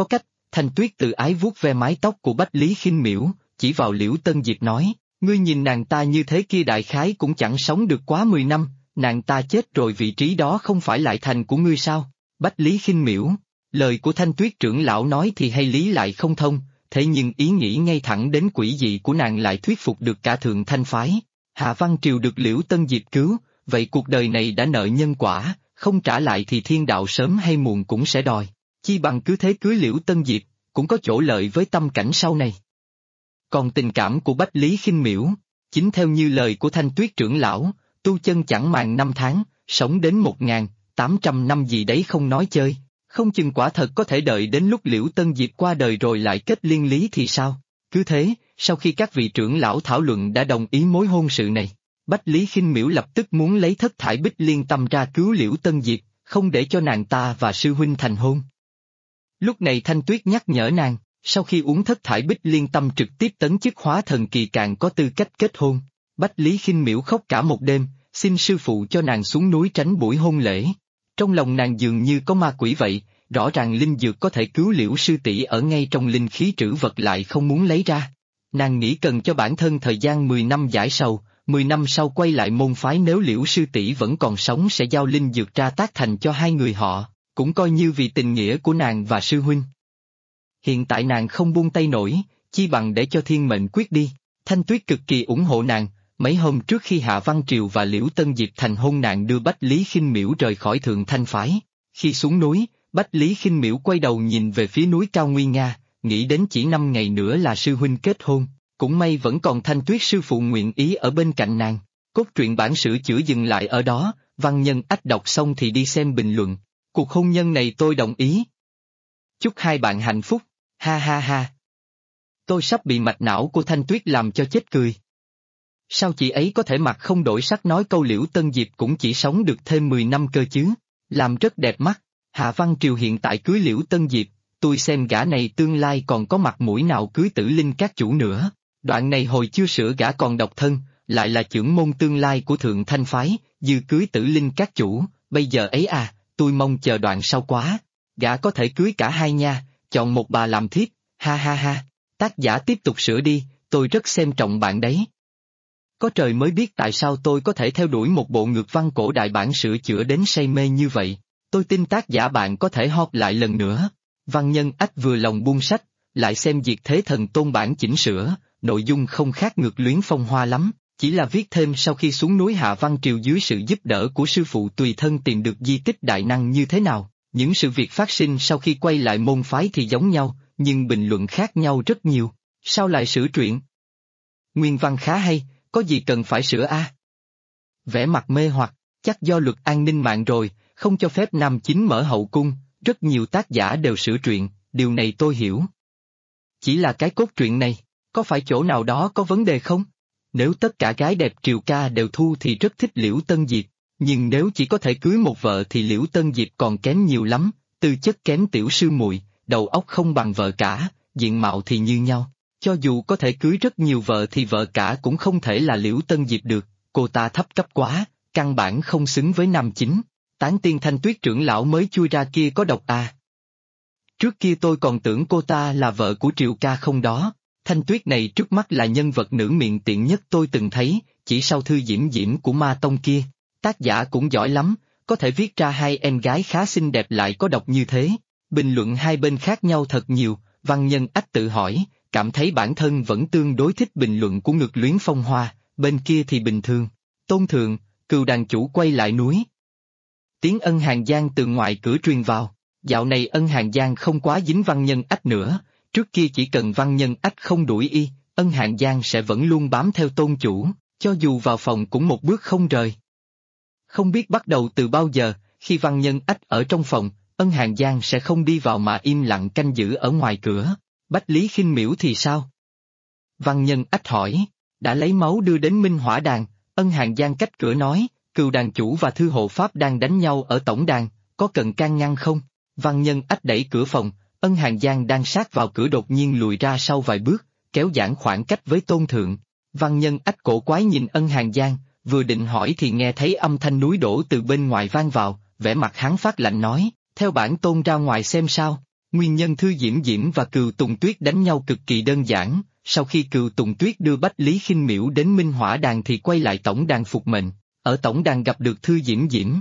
Thanh Tuyết từ ái vuốt ve mái tóc của Bách Lý Khinh Miễu, chỉ vào Liễu Tân Diệp nói, ngươi nhìn nàng ta như thế kia đại khái cũng chẳng sống được quá 10 năm, nàng ta chết rồi vị trí đó không phải lại thành của ngươi sao? Bách Lý Khinh Miễu, lời của Thanh Tuyết trưởng lão nói thì hay lý lại không thông, thế nhưng ý nghĩ ngay thẳng đến quỷ dị của nàng lại thuyết phục được cả Thượng Thanh phái. Hạ Văn Triều được Liễu Tân Diệp cứu, vậy cuộc đời này đã nợ nhân quả, không trả lại thì thiên đạo sớm hay muộn cũng sẽ đòi. Chi bằng cứ thế cưới Liễu Tân Diệp, cũng có chỗ lợi với tâm cảnh sau này. Còn tình cảm của Bách Lý Khinh Miễu, chính theo như lời của Thanh Tuyết trưởng lão, tu chân chẳng màng 5 tháng, sống đến 1.800 năm gì đấy không nói chơi, không chừng quả thật có thể đợi đến lúc Liễu Tân Diệp qua đời rồi lại kết liên lý thì sao? Cứ thế, sau khi các vị trưởng lão thảo luận đã đồng ý mối hôn sự này, Bách Lý Khinh Miễu lập tức muốn lấy Thất Thải Bích Liên Tâm ra cứu Liễu Tân Diệp, không để cho nàng ta và sư huynh thành hôn. Lúc này Thanh Tuyết nhắc nhở nàng, sau khi uống Thất Thải Bích Liên Tâm trực tiếp tấn chức hóa thần kỳ càng có tư cách kết hôn. Bách Lý Khinh Miễu khóc cả một đêm, xin sư phụ cho nàng xuống núi tránh buổi hôn lễ. Trong lòng nàng dường như có ma quỷ vậy, rõ ràng linh dược có thể cứu Liễu sư tỷ ở ngay trong linh khí trữ vật lại không muốn lấy ra. Nàng nghĩ cần cho bản thân thời gian 10 năm giải sầu, 10 năm sau quay lại môn phái, nếu Liễu sư tỷ vẫn còn sống sẽ giao linh dược ra tác thành cho hai người họ, cũng coi như vì tình nghĩa của nàng và sư huynh. Hiện tại nàng không buông tay nổi, chi bằng để cho thiên mệnh quyết đi. Thanh Tuyết cực kỳ ủng hộ nàng, mấy hôm trước khi Hạ Văn Triều và Liễu Tân Diệp thành hôn nàng đưa Bách Lý Khinh Miễu rời khỏi Thượng Thanh phái. Khi xuống núi, Bách Lý Khinh Miễu quay đầu nhìn về phía núi cao nguy nga, nghĩ đến chỉ 5 ngày nữa là sư huynh kết hôn, cũng may vẫn còn Thanh Tuyết sư phụ nguyện ý ở bên cạnh nàng. Cốt truyện bản sửa chữa dừng lại ở đó, văn nhân ách đọc xong thì đi xem bình luận. Cuộc hôn nhân này tôi đồng ý. Chúc hai bạn hạnh phúc, ha ha ha. Tôi sắp bị mạch não của Thanh Tuyết làm cho chết cười. Sao chị ấy có thể mặt không đổi sắc nói câu Liễu Tân Diệp cũng chỉ sống được thêm 10 năm cơ chứ, làm rất đẹp mắt. Hạ Văn Triều hiện tại cưới Liễu Tân Diệp, tôi xem gã này tương lai còn có mặt mũi nào cưới Tử Linh các chủ nữa. Đoạn này hồi chưa sửa gã còn độc thân, lại là trưởng môn tương lai của Thượng Thanh phái, dư cưới Tử Linh các chủ, bây giờ ấy à, tôi mong chờ đoạn sau quá. Gã có thể cưới cả hai nha, chọn một bà làm thiếp, ha ha ha. Tác giả tiếp tục sửa đi, tôi rất xem trọng bạn đấy. Có trời mới biết tại sao tôi có thể theo đuổi một bộ ngược văn cổ đại bản sửa chữa đến say mê như vậy. Tôi tin tác giả bạn có thể họp lại lần nữa. Văn nhân ách vừa lòng buông sách, lại xem Diệt Thế Thần Tôn bản chỉnh sửa, nội dung không khác Ngược Luyến Phong Hoa lắm, chỉ là viết thêm sau khi xuống núi Hạ Văn Triều dưới sự giúp đỡ của sư phụ tùy thân tìm được di tích đại năng như thế nào. Những sự việc phát sinh sau khi quay lại môn phái thì giống nhau, nhưng bình luận khác nhau rất nhiều. Sao lại sửa truyện? Nguyên văn khá hay, có gì cần phải sửa a? Vẻ mặt mê hoặc, chắc do luật an ninh mạng rồi, không cho phép nam chính mở hậu cung, rất nhiều tác giả đều sửa truyện, điều này tôi hiểu. Chỉ là cái cốt truyện này, có phải chỗ nào đó có vấn đề không? Nếu tất cả gái đẹp triều ca đều thu thì rất thích Liễu Tân Diệp, nhưng nếu chỉ có thể cưới một vợ thì Liễu Tân Diệp còn kém nhiều lắm, tư chất kém tiểu sư muội, đầu óc không bằng vợ cả, diện mạo thì như nhau. Cho dù có thể cưới rất nhiều vợ thì vợ cả cũng không thể là Liễu Tân Diệp được, cô ta thấp cấp quá, căn bản không xứng với nam chính. Tán tiên Thanh Tuyết trưởng lão mới chui ra kia có độc à. Trước kia tôi còn tưởng cô ta là vợ của Triệu ca không đó. Thanh Tuyết này trước mắt là nhân vật nữ miệng tiện nhất tôi từng thấy, chỉ sau Thư Diễm Diễm của Ma Tông kia. Tác giả cũng giỏi lắm, có thể viết ra hai em gái khá xinh đẹp lại có độc như thế. Bình luận hai bên khác nhau thật nhiều, văn nhân ách tự hỏi, cảm thấy bản thân vẫn tương đối thích bình luận của Ngược Luyến Phong Hoa, bên kia thì bình thường. Tôn Thượng, Cừu đàn chủ quay lại núi. Tiếng Ân Hàng Giang từ ngoài cửa truyền vào, dạo này Ân Hàng Giang không quá dính văn nhân ách nữa, trước kia chỉ cần văn nhân ách không đuổi y, Ân Hàng Giang sẽ vẫn luôn bám theo tôn chủ, cho dù vào phòng cũng một bước không rời. Không biết bắt đầu từ bao giờ, khi văn nhân ách ở trong phòng, Ân Hàng Giang sẽ không đi vào mà im lặng canh giữ ở ngoài cửa. Bách Lý Khinh Miễu thì sao? Văn nhân ách hỏi, đã lấy máu đưa đến Minh Hỏa Đàn, Ân Hàng Giang cách cửa nói, Cừu đàn chủ và Thư hộ pháp đang đánh nhau ở tổng đàn, có cần can ngăn không? Văn nhân ách đẩy cửa phòng, Ân Hàng Giang đang sát vào cửa đột nhiên lùi ra sau vài bước, kéo giãn khoảng cách với Tôn Thượng. Văn nhân ách cổ quái nhìn Ân Hàng Giang, vừa định hỏi thì nghe thấy âm thanh núi đổ từ bên ngoài vang vào, vẻ mặt hắn phát lạnh nói, theo bản tôn ra ngoài xem sao. Nguyên nhân Thư Diễm Diễm và Cừu Tùng Tuyết đánh nhau cực kỳ đơn giản, sau khi Cừu Tùng Tuyết đưa Bách Lý Khinh Miễu đến Minh Hỏa Đàn thì quay lại tổng đàn phục mệnh, ở tổng đàn gặp được Thư Diễm Diễm.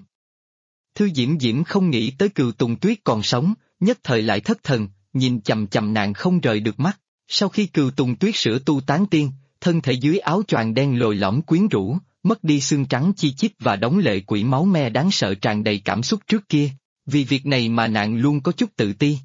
Thư Diễm Diễm không nghĩ tới Cừu Tùng Tuyết còn sống, nhất thời lại thất thần, nhìn chằm chằm nàng không rời được mắt. Sau khi Cừu Tùng Tuyết sửa tu tán tiên, thân thể dưới áo choàng đen lồi lõm quyến rũ, mất đi xương trắng chi chít và đống lệ quỷ máu me đáng sợ tràn đầy cảm xúc trước kia, vì việc này mà nàng luôn có chút tự ti.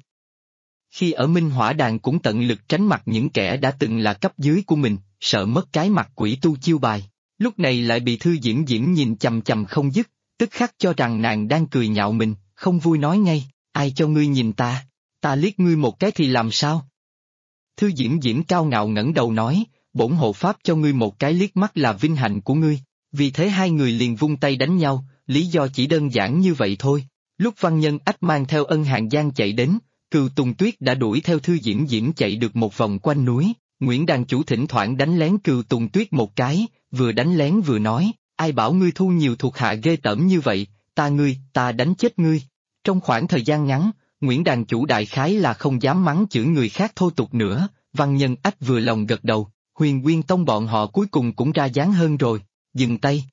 Khi ở Minh Hỏa Đàn cũng tận lực tránh mặt những kẻ đã từng là cấp dưới của mình, sợ mất cái mặt quỷ tu chiêu bài, lúc này lại bị Thư Diễm Diễm nhìn chằm chằm không dứt, tức khắc cho rằng nàng đang cười nhạo mình, không vui nói ngay, ai cho ngươi nhìn ta liếc ngươi một cái thì làm sao? Thư Diễm Diễm cao ngạo ngẩng đầu nói, bổn hộ pháp cho ngươi một cái liếc mắt là vinh hạnh của ngươi, vì thế hai người liền vung tay đánh nhau, lý do chỉ đơn giản như vậy thôi. Lúc Văn Nhân Ách mang theo Ân Hàn Giang chạy đến, Cừu Tùng Tuyết đã đuổi theo Thư Diễm Diễm chạy được một vòng quanh núi, Nguyễn đàn chủ thỉnh thoảng đánh lén Cừu Tùng Tuyết một cái, vừa đánh lén vừa nói, ai bảo ngươi thu nhiều thuộc hạ ghê tởm như vậy, ta đánh chết ngươi. Trong khoảng thời gian ngắn, Nguyễn đàn chủ đại khái là không dám mắng chửi người khác thô tục nữa, Văn Nhân Ách vừa lòng gật đầu, Huyền Nguyên Tông bọn họ cuối cùng cũng ra dáng hơn rồi, dừng tay.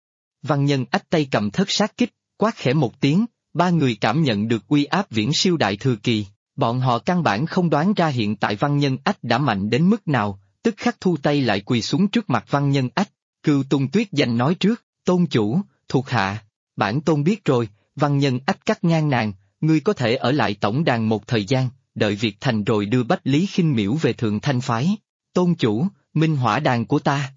Văn Nhân Ách tay cầm thất sát kích, quát khẽ một tiếng, ba người cảm nhận được uy áp viễn siêu đại thừa kỳ, bọn họ căn bản không đoán ra hiện tại Văn Nhân Ách đã mạnh đến mức nào, tức khắc thu tay lại quỳ xuống trước mặt Văn Nhân Ách, Cừu Tùng Tuyết giành nói trước, tôn chủ, thuộc hạ, bản tôn biết rồi, Văn Nhân Ách cắt ngang nàng, ngươi có thể ở lại tổng đàn một thời gian, đợi việc thành rồi đưa Bách Lý Khinh Miễu về Thượng Thanh Phái, tôn chủ, Minh Hỏa Đàn của ta.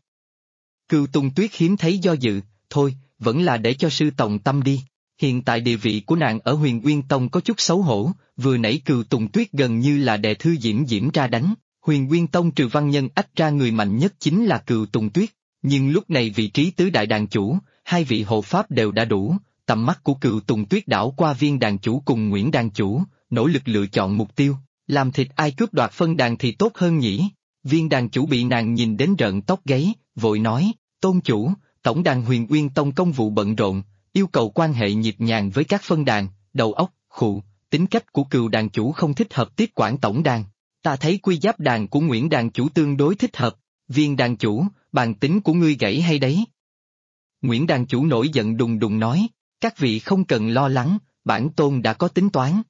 Cừu Tùng Tuyết hiếm thấy do dự, thôi, vẫn là để cho sư tòng tâm đi. Hiện tại địa vị của nàng ở Huyền Nguyên Tông có chút xấu hổ, vừa nãy Cừu Tùng Tuyết gần như là đè Thư Diễm Diễm ra đánh, Huyền Nguyên Tông trừ Văn Nhân Ách ra người mạnh nhất chính là Cừu Tùng Tuyết, nhưng lúc này vị trí tứ đại đàn chủ, hai vị hộ pháp đều đã đủ, tầm mắt của Cừu Tùng Tuyết đảo qua Viên đàn chủ cùng Nguyễn đàn chủ, nỗ lực lựa chọn mục tiêu, làm thịt ai cướp đoạt phân đàn thì tốt hơn nhỉ. Viên đàn chủ bị nàng nhìn đến rợn tóc gáy, vội nói, tôn chủ, tổng đàn Huyền Nguyên Tông công vụ bận rộn, yêu cầu quan hệ nhịp nhàng với các phân đàn, đầu óc, tính cách của Cừu đàn chủ không thích hợp tiếp quản tổng đàn. Ta thấy quy giáp đàn của Nguyễn đàn chủ tương đối thích hợp, Viên đàn chủ, bàn tính của ngươi gãy hay đấy. Nguyễn đàn chủ nổi giận đùng đùng nói, các vị không cần lo lắng, bản tôn đã có tính toán.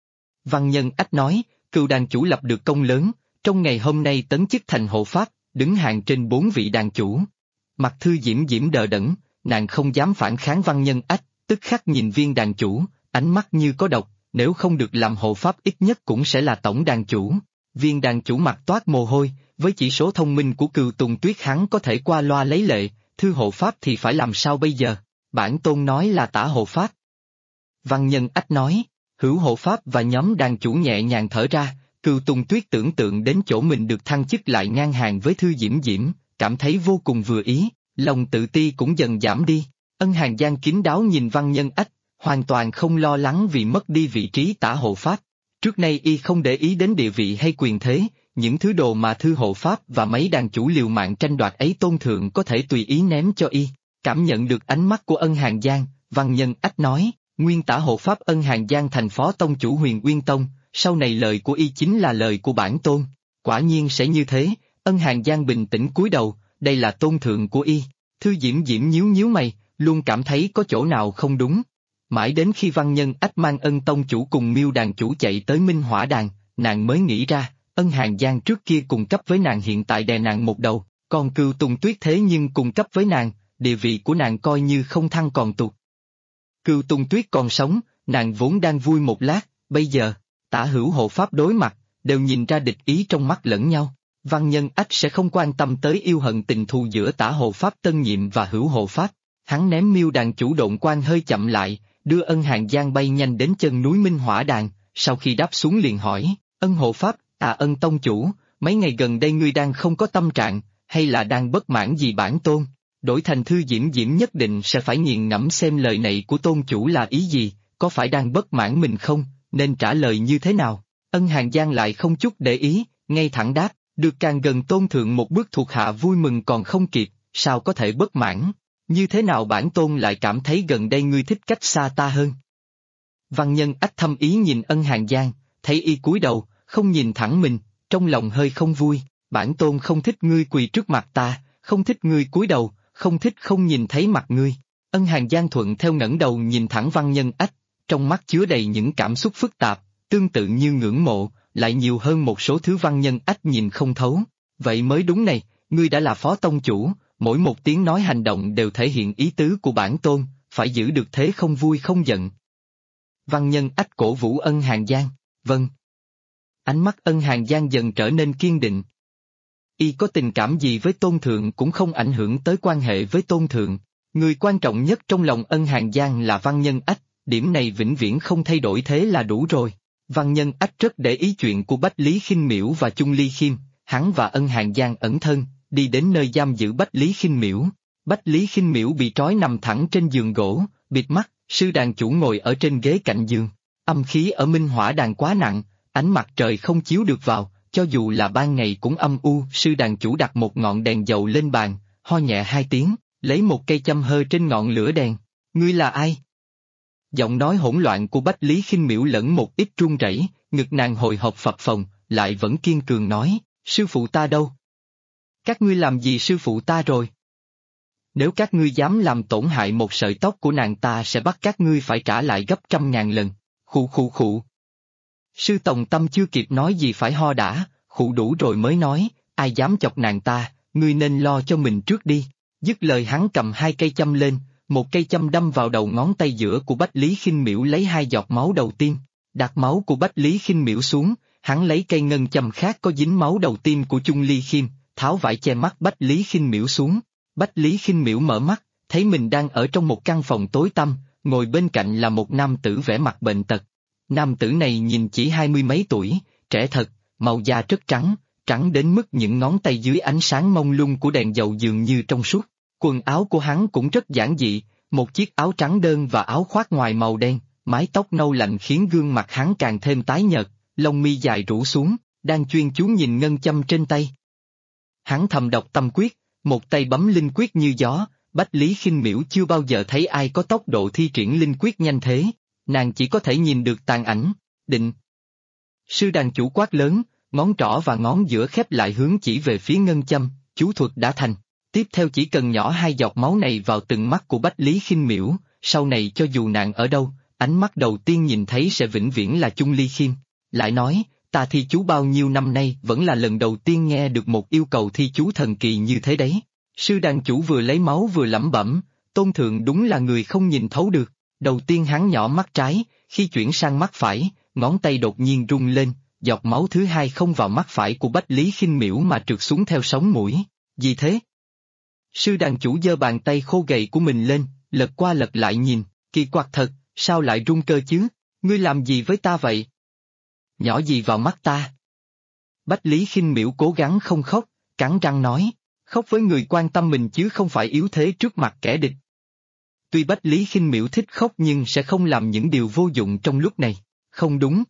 Văn Nhân Ách nói, Cừu đàn chủ lập được công lớn, trong ngày hôm nay tấn chức thành hộ pháp, đứng hàng trên 4 vị đàn chủ. Mặt Thư Diễm Diễm đờ đẫn, nàng không dám phản kháng Văn Nhân Ách, tức khắc nhìn Viên đàn chủ, ánh mắt như có độc, nếu không được làm hộ pháp ít nhất cũng sẽ là tổng đàn chủ. Viên đàn chủ mặt toát mồ hôi, với chỉ số thông minh của Cừu Tùng Tuyết hắn có thể qua loa lấy lệ, Thư hộ pháp thì phải làm sao bây giờ? Bản tôn nói là Tả hộ pháp. Văn Nhân Ách nói, Hữu hộ pháp và nhóm đàn chủ nhẹ nhàng thở ra, Cừu Tùng Tuyết tưởng tượng đến chỗ mình được thăng chức lại ngang hàng với Thư Diễm Diễm, cảm thấy vô cùng vừa ý, lòng tự ti cũng dần giảm đi. Ân Hàn Giang kín đáo nhìn Văn Nhân Ách, hoàn toàn không lo lắng vì mất đi vị trí Tả hộ pháp. Trước nay y không để ý đến địa vị hay quyền thế, những thứ đồ mà Thư hộ pháp và mấy đàn chủ liều mạng tranh đoạt ấy tôn thượng có thể tùy ý ném cho y. Cảm nhận được ánh mắt của Ân Hàn Giang, Văn Nhân Ách nói, nguyên Tả hộ pháp Ân Hàn Giang thành phó tông chủ Huyền Nguyên Tông, sau này lời của y chính là lời của bản tôn. Quả nhiên sẽ như thế, Ân Hàn Giang bình tĩnh cúi đầu, đây là tôn thượng của y. Thư Diễm Diễm nhíu nhíu mày, luôn cảm thấy có chỗ nào không đúng. Mãi đến khi Văn Nhân Ách mang Ân tông chủ cùng Miêu đàn chủ chạy tới Minh Hỏa Đàn, nàng mới nghĩ ra, Ân Hàn Giang trước kia cùng cấp với nàng hiện tại đè nàng một đầu, còn Cừu Tùng Tuyết thế nhưng cùng cấp với nàng, địa vị của nàng coi như không thăng còn tụt. Cừu Tùng Tuyết còn sống, nàng vốn đang vui một lát, bây giờ, Tả Hữu hộ pháp đối mặt, đều nhìn ra địch ý trong mắt lẫn nhau. Văn Nhân Ách sẽ không quan tâm tới yêu hận tình thù giữa Tả hộ pháp tân nhiệm và Hữu hộ pháp. Hắn ném Miêu đàn chủ độn quang hơi chậm lại, đưa Ân Hàn Giang bay nhanh đến chân núi Minh Hỏa Đàn, sau khi đáp xuống liền hỏi, Ân hộ pháp, Ân tông chủ, mấy ngày gần đây ngươi đang không có tâm trạng, hay là đang bất mãn gì bản tôn? Đổi thành Thư Diễm Diễm nhất định sẽ phải nghiền ngẫm xem lời này của tôn chủ là ý gì, có phải đang bất mãn mình không, nên trả lời như thế nào? Ân Hàn Giang lại không chút để ý, ngay thẳng đáp, được càng gần tôn thượng một bước thuộc hạ vui mừng còn không kịp, sao có thể bất mãn? Như thế nào bản tôn lại cảm thấy gần đây ngươi thích cách xa ta hơn? Văn Nhân Ách thâm ý nhìn Ân Hàn Giang, thấy y cúi đầu, không nhìn thẳng mình, trong lòng hơi không vui, bản tôn không thích ngươi quỳ trước mặt ta, không thích ngươi cúi đầu, không thích không nhìn thấy mặt ngươi. Ân Hàn Giang thuận theo ngẩng đầu nhìn thẳng Văn Nhân Ách, trong mắt chứa đầy những cảm xúc phức tạp, tương tự như ngưỡng mộ, lại nhiều hơn một số thứ Văn Nhân Ách nhìn không thấu. Vậy mới đúng này, ngươi đã là phó tông chủ, mỗi một tiếng nói hành động đều thể hiện ý tứ của bản tôn, phải giữ được thế không vui không giận. Văn Nhân Ách cổ vũ Ân Hàn Giang, vâng. Ánh mắt Ân Hàn Giang dần trở nên kiên định. Y có tình cảm gì với Tôn Thượng cũng không ảnh hưởng tới quan hệ với Tôn Thượng. Người quan trọng nhất trong lòng Ân Hàn Giang là Văn Nhân Ách, điểm này vĩnh viễn không thay đổi thế là đủ rồi. Văn Nhân Ách rất để ý chuyện của Bách Lý Khinh Miễu và Chung Ly Khiêm, hắn và Ân Hàn Giang ẩn thân, đi đến nơi giam giữ Bách Lý Khinh Miễu. Bách Lý Khinh Miễu bị trói nằm thẳng trên giường gỗ, bịt mắt, sư đàn chủ ngồi ở trên ghế cạnh giường. Âm khí ở Minh Hỏa đàn quá nặng, ánh mặt trời không chiếu được vào, cho dù là ban ngày cũng âm u. Sư đàn chủ đặt một ngọn đèn dầu lên bàn, ho nhẹ 2 tiếng, lấy một cây châm hơ trên ngọn lửa đèn. Ngươi là ai? Giọng nói hỗn loạn của Bách Lý Khinh Miễu lẫn một ít run rẩy, ngực nàng hồi hộp phập phồng, lại vẫn kiên cường nói, sư phụ ta đâu? Các ngươi làm gì sư phụ ta rồi? Nếu các ngươi dám làm tổn hại một sợi tóc của nàng ta sẽ bắt các ngươi phải trả lại gấp 100.000 lần. Khụ khụ khụ. Sư Tòng Tâm chưa kịp nói gì phải ho đã, khụ đủ rồi mới nói, ai dám chọc nàng ta, ngươi nên lo cho mình trước đi. Dứt lời hắn cầm 2 cây châm lên, một cây châm đâm vào đầu ngón tay giữa của Bách Lý Khinh Miễu lấy 2 giọt máu đầu tiên, đặt máu của Bách Lý Khinh Miễu xuống, hắn lấy cây ngân châm khác có dính máu đầu tiên của Chung Ly Khiêm, tháo vải che mắt Bách Lý Khinh Miễu xuống. Bách Lý Khinh Miễu mở mắt, thấy mình đang ở trong một căn phòng tối tăm, ngồi bên cạnh là một nam tử vẻ mặt bệnh tật. Nam tử này nhìn chỉ 20 mấy tuổi, trẻ thật, màu da rất trắng, trắng đến mức những ngón tay dưới ánh sáng mông lung của đèn dầu dường như trong suốt. Quần áo của hắn cũng rất giản dị, một chiếc áo trắng đơn và áo khoác ngoài màu đen, mái tóc nâu lạnh khiến gương mặt hắn càng thêm tái nhợt, lông mi dài rủ xuống, đang chuyên chú nhìn ngân châm trên tay. Hắn thầm đọc tâm quyết, một tay bấm linh quyết như gió. Bách Lý Khinh Miễu chưa bao giờ thấy ai có tốc độ thi triển linh quyết nhanh thế, nàng chỉ có thể nhìn được tàn ảnh. Định. Sư đàn chủ quát lớn, ngón trỏ và ngón giữa khép lại hướng chỉ về phía ngân châm, chú thuật đã thành. Tiếp theo chỉ cần nhỏ 2 giọt máu này vào từng mắt của Bách Lý Khinh Miễu, sau này cho dù nàng ở đâu, ánh mắt đầu tiên nhìn thấy sẽ vĩnh viễn là Chung Ly Khiêm. Lại nói, ta thi chú bao nhiêu năm nay vẫn là lần đầu tiên nghe được một yêu cầu thi chú thần kỳ như thế đấy. Sư đàn chủ vừa lấy máu vừa lẩm bẩm, Tôn Thượng đúng là người không nhìn thấu được. Đầu tiên hắn nhỏ mắt trái, khi chuyển sang mắt phải, ngón tay đột nhiên rung lên, giọt máu thứ 2 không vào mắt phải của Bách Lý Khinh Miễu mà trượt xuống theo sống mũi. Gì thế? Sư đàn chủ giơ bàn tay khô gầy của mình lên, lật qua lật lại nhìn, kỳ quặc thật, sao lại rung cơ chứ? Ngươi làm gì với ta vậy? Nhỏ gì vào mắt ta? Bách Lý Khinh Miễu cố gắng không khóc, cắn răng nói, khóc với người quan tâm mình chứ không phải yếu thế trước mặt kẻ địch. Tuy Bách Lý Khinh Miễu thích khóc nhưng sẽ không làm những điều vô dụng trong lúc này, không đúng.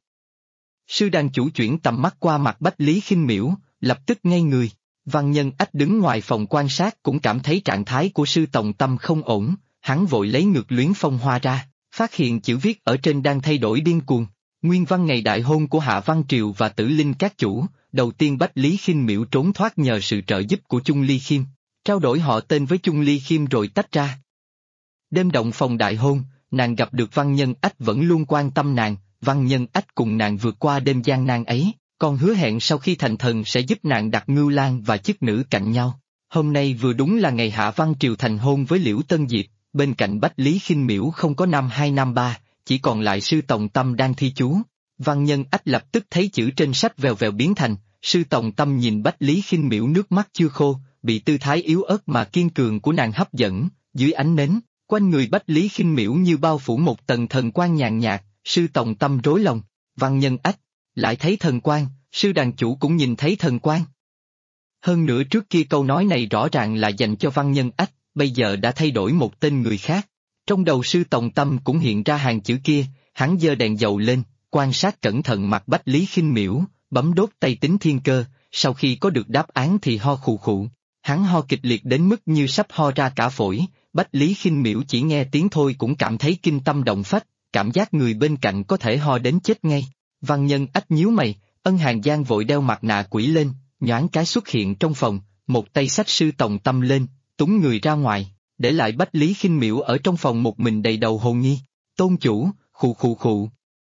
Sư đàn chủ chuyển tầm mắt qua mặt Bách Lý Khinh Miễu, lập tức ngây người. Văn Nhân Ách đứng ngoài phòng quan sát cũng cảm thấy trạng thái của sư Tòng Tâm không ổn, hắn vội lấy ngược luyến phong hoa ra, phát hiện chữ viết ở trên đang thay đổi điên cuồng. Nguyên văn ngày đại hôn của Hạ Văn Triều và Tử Linh các chủ, đầu tiên Bách Lý Khinh Miễu trốn thoát nhờ sự trợ giúp của Chung Ly Khiêm, trao đổi họ tên với Chung Ly Khiêm rồi tách ra. Đêm động phòng đại hôn, nàng gặp được Văn Nhân Ách vẫn luôn quan tâm nàng, Văn Nhân Ách cùng nàng vượt qua đêm gian nan ấy, còn hứa hẹn sau khi thành thần sẽ giúp nàng đặt Ngưu Lang và chức nữ cạnh nhau. Hôm nay vừa đúng là ngày Hạ Văn Triều thành hôn với Liễu Tân Diệp, bên cạnh Bách Lý Khinh Miễu không có nam 2 nam 3, chỉ còn lại sư Tòng Tâm đang thi chú. Văn Nhân Ách lập tức thấy chữ trên sách vèo vèo biến thành, sư Tòng Tâm nhìn Bách Lý Khinh Miễu nước mắt chưa khô, bị tư thái yếu ớt mà kiên cường của nàng hấp dẫn, dưới ánh nến, quanh người Bách Lý Khinh Miễu như bao phủ một tầng thần quang nhàn nhạt, sư Tòng Tâm rối lòng. Văn Nhân Ách lại thấy thần quang, sư đàn chủ cũng nhìn thấy thần quang. Hơn nữa trước kia câu nói này rõ ràng là dành cho Văn Nhân Ách, bây giờ đã thay đổi một tên người khác. Trong đầu sư Tòng Tâm cũng hiện ra hàng chữ kia, hắn giơ đèn dầu lên, quan sát cẩn thận mặt Bách Lý Khinh Miễu, bấm đốt tay tính thiên cơ, sau khi có được đáp án thì ho khụ khụ. Hắn ho kịch liệt đến mức như sắp ho ra cả phổi, Bách Lý Khinh Miễu chỉ nghe tiếng thôi cũng cảm thấy kinh tâm động phách, cảm giác người bên cạnh có thể ho đến chết ngay. Văn Nhân Ách nhíu mày, Ân Hàng Giang vội đeo mặt nạ quỷ lên, nhoáng cái xuất hiện trong phòng, một tay xách Sư Tòng Tâm lên, túng người ra ngoài, để lại Bách Lý Khinh Miễu ở trong phòng một mình đầy đầu hồn nghi. Tôn chủ, khụ khụ khụ.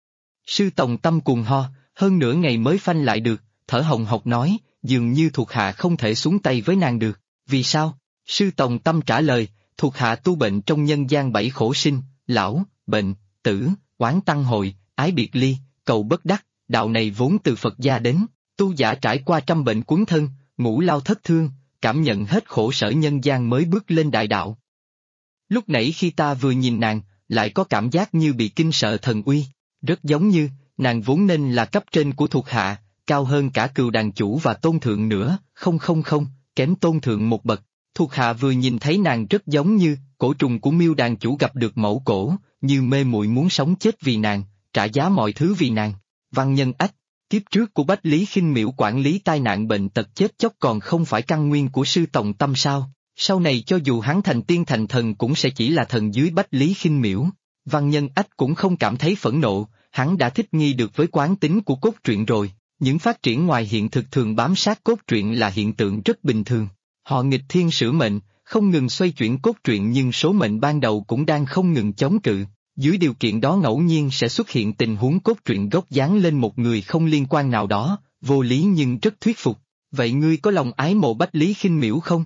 Sư Tòng Tâm cuồng ho, hơn nửa ngày mới phanh lại được, thở hồng hộc nói, dường như thuộc hạ không thể xuống tay với nàng được. Vì sao? Sư Tòng Tâm trả lời, thuộc hạ tu bệnh trong nhân gian 7 khổ sinh, lão, bệnh, tử, oán tăng hội, ái biệt ly, cầu bất đắc, đạo này vốn từ Phật gia đến, tu giả trải qua trăm bệnh quấn thân, ngũ lao thất thương, cảm nhận hết khổ sở nhân gian mới bước lên đại đạo. Lúc nãy khi ta vừa nhìn nàng, lại có cảm giác như bị kinh sợ thần uy, rất giống như, nàng vốn nên là cấp trên của thuộc hạ, cao hơn cả Cừu đàn chủ và Tôn thượng nữa, không, kém Tôn thượng một bậc. Thuộc hạ vừa nhìn thấy nàng rất giống như, cổ trùng của Miêu đàn chủ gặp được mẫu cổ, như mê muội muốn sống chết vì nàng, trả giá mọi thứ vì nàng. Văn Nhân Ách, kiếp trước của Bách Lý Khinh Miễu quản lý tai nạn bệnh tật chết chóc còn không phải căn nguyên của Sư Tòng Tâm sao? Sau này cho dù hắn thành tiên thành thần cũng sẽ chỉ là thần dưới Bách Lý Khinh Miễu. Văn Nhân Ách cũng không cảm thấy phẫn nộ, hắn đã thích nghi được với quán tính của cốt truyện rồi, những phát triển ngoài hiện thực thường bám sát cốt truyện là hiện tượng rất bình thường. Họ nghịch thiên sửa mệnh, không ngừng xoay chuyển cốt truyện nhưng số mệnh ban đầu cũng đang không ngừng chống cự. Dưới điều kiện đó ngẫu nhiên sẽ xuất hiện tình huống cốt truyện gốc dán lên một người không liên quan nào đó, vô lý nhưng rất thuyết phục. Vậy ngươi có lòng ái mộ Bách Lý Khinh Miễu không?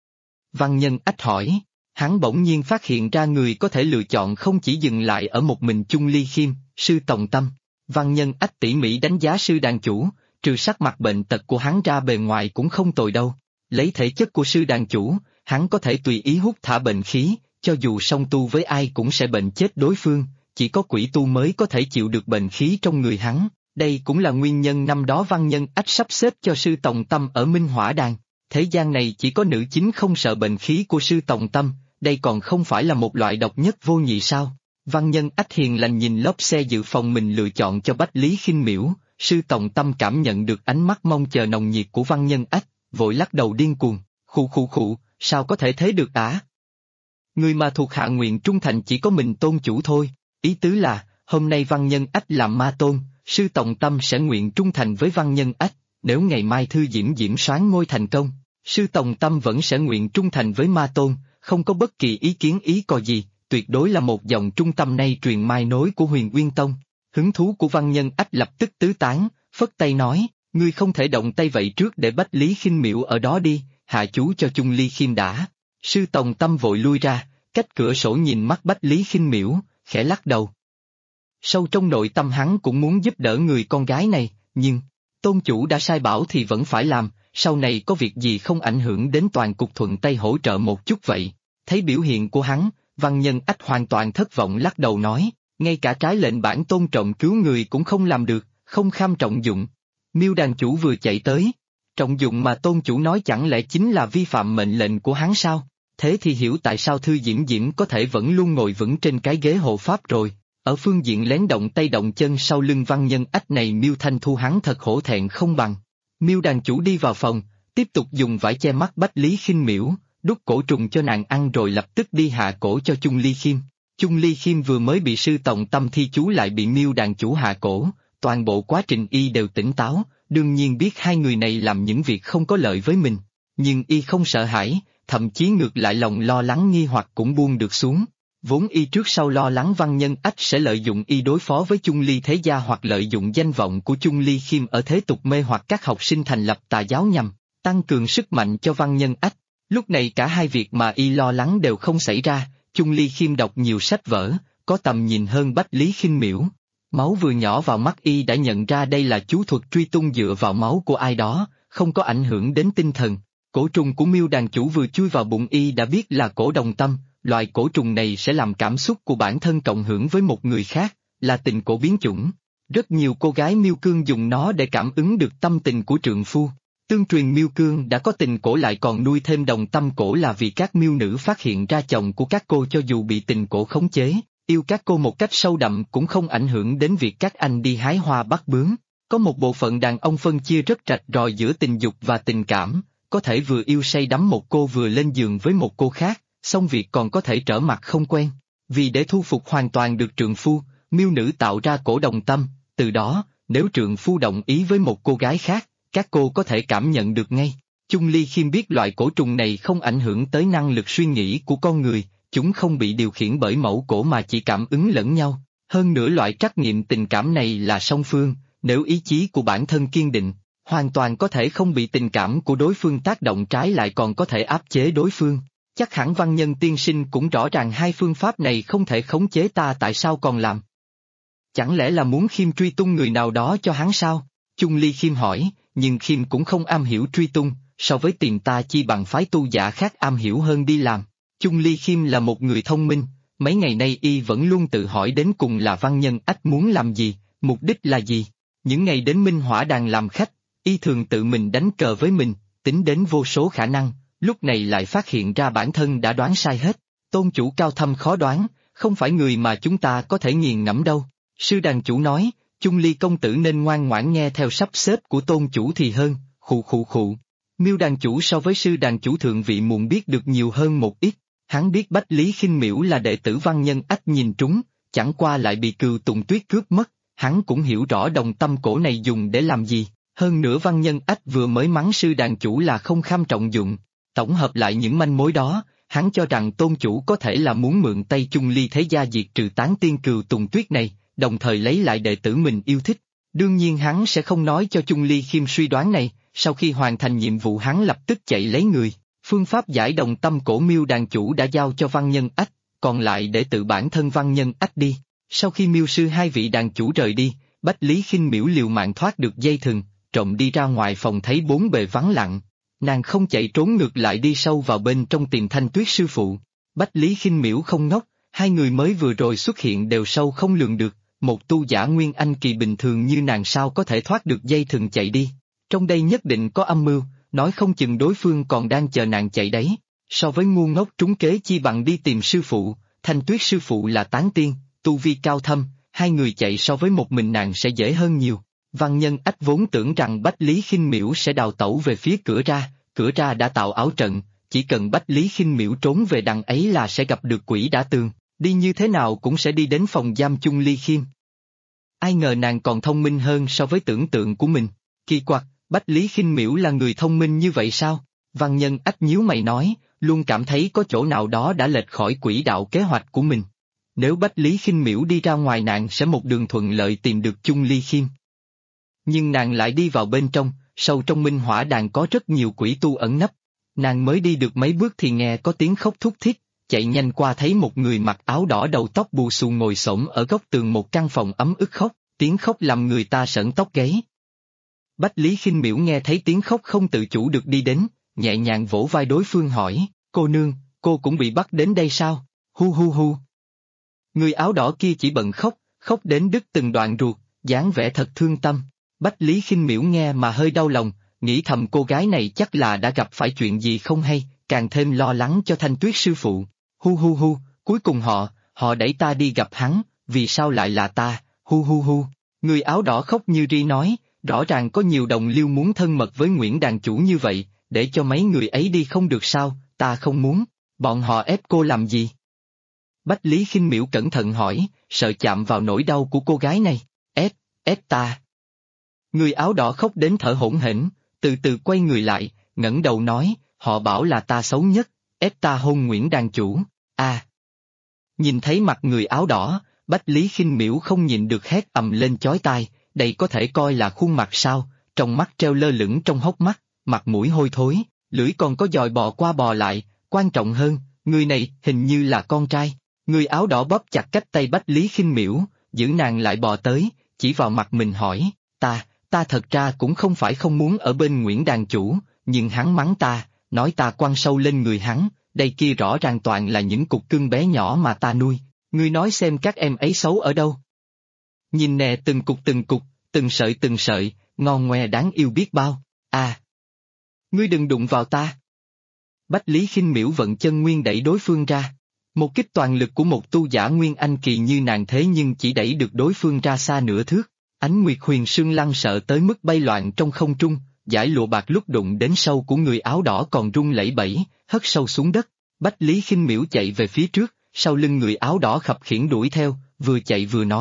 Văn Nhân Ách hỏi, hắn bỗng nhiên phát hiện ra người có thể lựa chọn không chỉ dừng lại ở một mình Chung Ly Khiêm, Sư Tòng Tâm. Văn Nhân Ách tỉ mỉ đánh giá Sư đàn chủ, trừ sắc mặt bệnh tật của hắn ra bề ngoài cũng không tồi đâu. Lấy thể chất của Sư đàn chủ, hắn có thể tùy ý hút thả bệnh khí, cho dù song tu với ai cũng sẽ bệnh chết đối phương, chỉ có quỷ tu mới có thể chịu được bệnh khí trong người hắn. Đây cũng là nguyên nhân năm đó Văn Nhân Ách sắp xếp cho Sư Tòng Tâm ở Minh Hỏa Đàn. Thế gian này chỉ có nữ chính không sợ bệnh khí của Sư Tòng Tâm, đây còn không phải là một loại độc nhất vô nhị sao? Văn Nhân Ách hiền lành nhìn lốp xe dự phòng mình lựa chọn cho Bách Lý Khinh Miễu, Sư Tòng Tâm cảm nhận được ánh mắt mong chờ nồng nhiệt của Văn Nhân Ách, vội lắc đầu điên cuồng, khụ, sao có thể thế được ả? Người mà thuộc hạ nguyện trung thành chỉ có mình tôn chủ thôi, ý tứ là, hôm nay Văn Nhân Ách làm ma tôn, Sư Tòng Tâm sẽ nguyện trung thành với Văn Nhân Ách, nếu ngày mai Thư Diễm soán ngôi thành công, Sư Tòng Tâm vẫn sẽ nguyện trung thành với ma tôn, không có bất kỳ ý kiến ý cò gì, tuyệt đối là một dòng trung tâm nay truyền mai nối của Huyền Nguyên Tông. Hứng thú của Văn Nhân Ách lập tức tứ tán, phất tay nói, ngươi không thể động tay vậy trước để Bách Lý Khinh Miễu ở đó đi, hạ chú cho Chung Ly Khiêm đã. Sư Tòng Tâm vội lui ra, cách cửa sổ nhìn mắt Bách Lý Khinh Miễu, khẽ lắc đầu. Sâu trong nội tâm hắn cũng muốn giúp đỡ người con gái này, nhưng, tôn chủ đã sai bảo thì vẫn phải làm, sau này có việc gì không ảnh hưởng đến toàn cục thuận tay hỗ trợ một chút vậy. Thấy biểu hiện của hắn, Văn Nhân Ách hoàn toàn thất vọng lắc đầu nói, ngay cả trái lệnh bản tôn trọng cứu người cũng không làm được, không kham trọng dụng. Miêu đàn chủ vừa chạy tới, trọng dụng mà tôn chủ nói chẳng lẽ chính là vi phạm mệnh lệnh của hắn sao? Thế thì hiểu tại sao Thư Diễm có thể vẫn luôn ngồi vững trên cái ghế hộ pháp rồi. Ở phương diện lén động tay động chân sau lưng Văn Nhân Ách này Miêu Thanh Thu hắn thật hổ thẹn không bằng. Miêu đàn chủ đi vào phòng, tiếp tục dùng vải che mắt Bách Lý Khinh Miễu, đút cổ trùng cho nàng ăn rồi lập tức đi hạ cổ cho Chung Ly Khiêm. Chung Ly Khiêm vừa mới bị Sư Tòng Tâm thi chú lại bị Miêu đàn chủ hạ cổ, toàn bộ quá trình y đều tỉnh táo, đương nhiên biết hai người này làm những việc không có lợi với mình. Nhưng y không sợ hãi, thậm chí ngược lại lòng lo lắng nghi hoặc cũng buông được xuống. Vốn y trước sau lo lắng Văn Nhân Ách sẽ lợi dụng y đối phó với Chung Ly Thế Gia hoặc lợi dụng danh vọng của Chung Ly Khiêm ở thế tục mê hoặc các học sinh thành lập tà giáo nhằm tăng cường sức mạnh cho Văn Nhân Ách. Lúc này cả hai việc mà y lo lắng đều không xảy ra, Chung Ly Khiêm đọc nhiều sách vở, có tầm nhìn hơn Bách Lý Khinh Miễu. Máu vừa nhỏ vào mắt y đã nhận ra đây là chú thuật truy tung dựa vào máu của ai đó, không có ảnh hưởng đến tinh thần. Cổ trùng của Miêu đàn chủ vừa chui vào bụng y đã biết là cổ đồng tâm, loại cổ trùng này sẽ làm cảm xúc của bản thân cộng hưởng với một người khác, là tình cổ biến chủng. Rất nhiều cô gái Miêu Cương dùng nó để cảm ứng được tâm tình của trượng phu. Tương truyền Miêu Cương đã có tình cổ lại còn nuôi thêm đồng tâm cổ là vì các miêu nữ phát hiện ra chồng của các cô cho dù bị tình cổ khống chế, yêu các cô một cách sâu đậm cũng không ảnh hưởng đến việc các anh đi hái hoa bắt bướm. Có một bộ phận đàn ông phân chia rất rạch ròi giữa tình dục và tình cảm, có thể vừa yêu say đắm một cô vừa lên giường với một cô khác, xong việc còn có thể trở mặt không quen. Vì để thu phục hoàn toàn được trượng phu, miêu nữ tạo ra cổ đồng tâm, từ đó, nếu trượng phu đồng ý với một cô gái khác, các cô có thể cảm nhận được ngay. Chung Ly Khiêm biết loại cổ trùng này không ảnh hưởng tới năng lực suy nghĩ của con người, chúng không bị điều khiển bởi mẫu cổ mà chỉ cảm ứng lẫn nhau. Hơn nữa loại trắc nghiệm tình cảm này là song phương, nếu ý chí của bản thân kiên định, hoàn toàn có thể không bị tình cảm của đối phương tác động, trái lại còn có thể áp chế đối phương. Chắc hẳn Văn Nhân tiên sinh cũng rõ ràng hai phương pháp này không thể khống chế ta, tại sao còn làm? Chẳng lẽ là muốn Khiêm truy tung người nào đó cho hắn sao? Chung Ly Khiêm hỏi, nhưng Khiêm cũng không am hiểu truy tung, so với tìm ta chi bằng phái tu giả khác am hiểu hơn đi làm. Chung Ly Khiêm là một người thông minh, mấy ngày nay y vẫn luôn tự hỏi đến cùng là Văn Nhân Ách muốn làm gì, mục đích là gì. Những ngày đến Minh Hỏa Đàn làm khách, y thường tự mình đánh cờ với mình, tính đến vô số khả năng, lúc này lại phát hiện ra bản thân đã đoán sai hết. Tôn chủ cao thâm khó đoán, không phải người mà chúng ta có thể nghiền ngẫm đâu. Sư đàn chủ nói, Chung Ly công tử nên ngoan ngoãn nghe theo sắp xếp của tôn chủ thì hơn, khụ khụ khụ. Miêu đàn chủ so với sư đàn chủ thượng vị muộn biết được nhiều hơn một ít, hắn biết Bách Lý Khinh Miễu là đệ tử Văn Nhân Ách nhìn trúng, chẳng qua lại bị Cừu Tùng Tuyết cướp mất, hắn cũng hiểu rõ đồng tâm cổ này dùng để làm gì, hơn nữa Văn Nhân Ách vừa mới mắng sư đàn chủ là không kham trọng dụng, tổng hợp lại những manh mối đó, hắn cho rằng tôn chủ có thể là muốn mượn tay Chung Ly thế gia diệt trừ tán tiên Cừu Tùng Tuyết này, đồng thời lấy lại đệ tử mình yêu thích. Đương nhiên hắn sẽ không nói cho Chung Ly Khiêm suy đoán này, sau khi hoàn thành nhiệm vụ hắn lập tức chạy lấy người. Phương pháp giải đồng tâm cổ Miêu đàn chủ đã giao cho Văn Nhân Ách, còn lại để tự bản thân Văn Nhân Ách đi. Sau khi Miêu sư hai vị đàn chủ rời đi, Bách Lý Khinh Miễu liều mạng thoát được dây thừng, trộm đi ra ngoài phòng thấy bốn bề vắng lặng. Nàng không chạy trốn ngược lại đi sâu vào bên trong tìm Thanh Tuyết sư phụ. Bách Lý Khinh Miễu không ngốc, hai người mới vừa rồi xuất hiện đều sâu không lường được, một tu giả Nguyên Anh kỳ bình thường như nàng sao có thể thoát được dây thừng chạy đi. Trong đây nhất định có âm mưu, nói không chừng đối phương còn đang chờ nàng chạy đấy. So với ngu ngốc trúng kế chi bằng đi tìm sư phụ, Thanh Tuyết sư phụ là tán tiên, tu vi cao thâm, hai người chạy so với một mình nàng sẽ dễ hơn nhiều. Văn Nhân Ách vốn tưởng rằng Bách Lý Khinh Miễu sẽ đào tẩu về phía cửa ra đã tạo ảo trận, chỉ cần Bách Lý Khinh Miễu trốn về đằng ấy là sẽ gặp được quỷ đã tường, đi như thế nào cũng sẽ đi đến phòng giam Chung Ly Khiêm. Ai ngờ nàng còn thông minh hơn so với tưởng tượng của mình, kỳ quặc, Bách Lý Khinh Miễu là người thông minh như vậy sao? Văn Nhân Ách nhíu mày nói, luôn cảm thấy có chỗ nào đó đã lệch khỏi quỹ đạo kế hoạch của mình. Nếu Bách Lý Khinh Miễu đi ra ngoài nàng sẽ một đường thuận lợi tìm được Chung Ly Khiêm. Nhưng nàng lại đi vào bên trong, sâu trong Minh Hỏa Đàn có rất nhiều quỷ tu ẩn nấp. Nàng mới đi được mấy bước thì nghe có tiếng khóc thút thít, chạy nhanh qua thấy một người mặc áo đỏ đầu tóc bù xù ngồi xổm ở góc tường một căn phòng ấm ức khóc, tiếng khóc làm người ta sởn tóc gáy. Bách Lý Khinh Miễu nghe thấy tiếng khóc không tự chủ được đi đến, nhẹ nhàng vỗ vai đối phương hỏi, cô nương, cô cũng bị bắt đến đây sao? Hu hu hu. Người áo đỏ kia chỉ bận khóc, khóc đến đứt từng đoạn ruột, dáng vẻ thật thương tâm. Bách Lý Khinh Miễu nghe mà hơi đau lòng, nghĩ thầm cô gái này chắc là đã gặp phải chuyện gì không hay, càng thêm lo lắng cho Thanh Tuyết sư phụ. Hu hu hu, cuối cùng họ đẩy ta đi gặp hắn, vì sao lại là ta? Hu hu hu. Người áo đỏ khóc như ri nói, rõ ràng có nhiều đồng liêu muốn thân mật với Nguyễn đàn chủ như vậy, để cho mấy người ấy đi không được sao? Ta không muốn. Bọn họ ép cô làm gì? Bách Lý Khinh Miễu cẩn thận hỏi, sợ chạm vào nỗi đau của cô gái này. Ép ta. Người áo đỏ khóc đến thở hổn hển, từ từ quay người lại, ngẩng đầu nói, họ bảo là ta xấu nhất, ép ta hôn Nguyễn đàn chủ. À. Nhìn thấy mặt người áo đỏ, Bách Lý Khinh Miễu không nhịn được hét ầm lên chói tai, đây có thể coi là khuôn mặt sao? Trong mắt treo lơ lửng trong hốc mắt, mặt mũi hôi thối, lưỡi còn có dòi bò qua bò lại, quan trọng hơn, người này hình như là con trai. Người áo đỏ bóp chặt cách tay Bách Lý Khinh Miễu, giữ nàng lại bò tới, chỉ vào mặt mình hỏi, ta thật ra cũng không phải không muốn ở bên Nguyễn đàn chủ, nhưng hắn mắng ta, nói ta quăng sâu lên người hắn, đây kia rõ ràng toàn là những cục cưng bé nhỏ mà ta nuôi, ngươi nói xem các em ấy xấu ở đâu. Nhìn nè từng cục, từng sợi, ngon ngoe đáng yêu biết bao, à. Ngươi đừng đụng vào ta. Bách Lý Khinh Miễu vận chân nguyên đẩy đối phương ra. Một kích toàn lực của một tu giả Nguyên Anh kỳ như nàng thế nhưng chỉ đẩy được đối phương ra xa nửa thước. Ánh Nguyệt Huyền Sương lăng sợ tới mức bay loạn trong không trung, dải lụa bạc lúc đụng đến sâu của người áo đỏ còn rung lẩy bẩy, hất sâu xuống đất. Bách Lý Khinh Miễu chạy về phía trước, sau lưng người áo đỏ khập khiễng đuổi theo, vừa chạy vừa nói,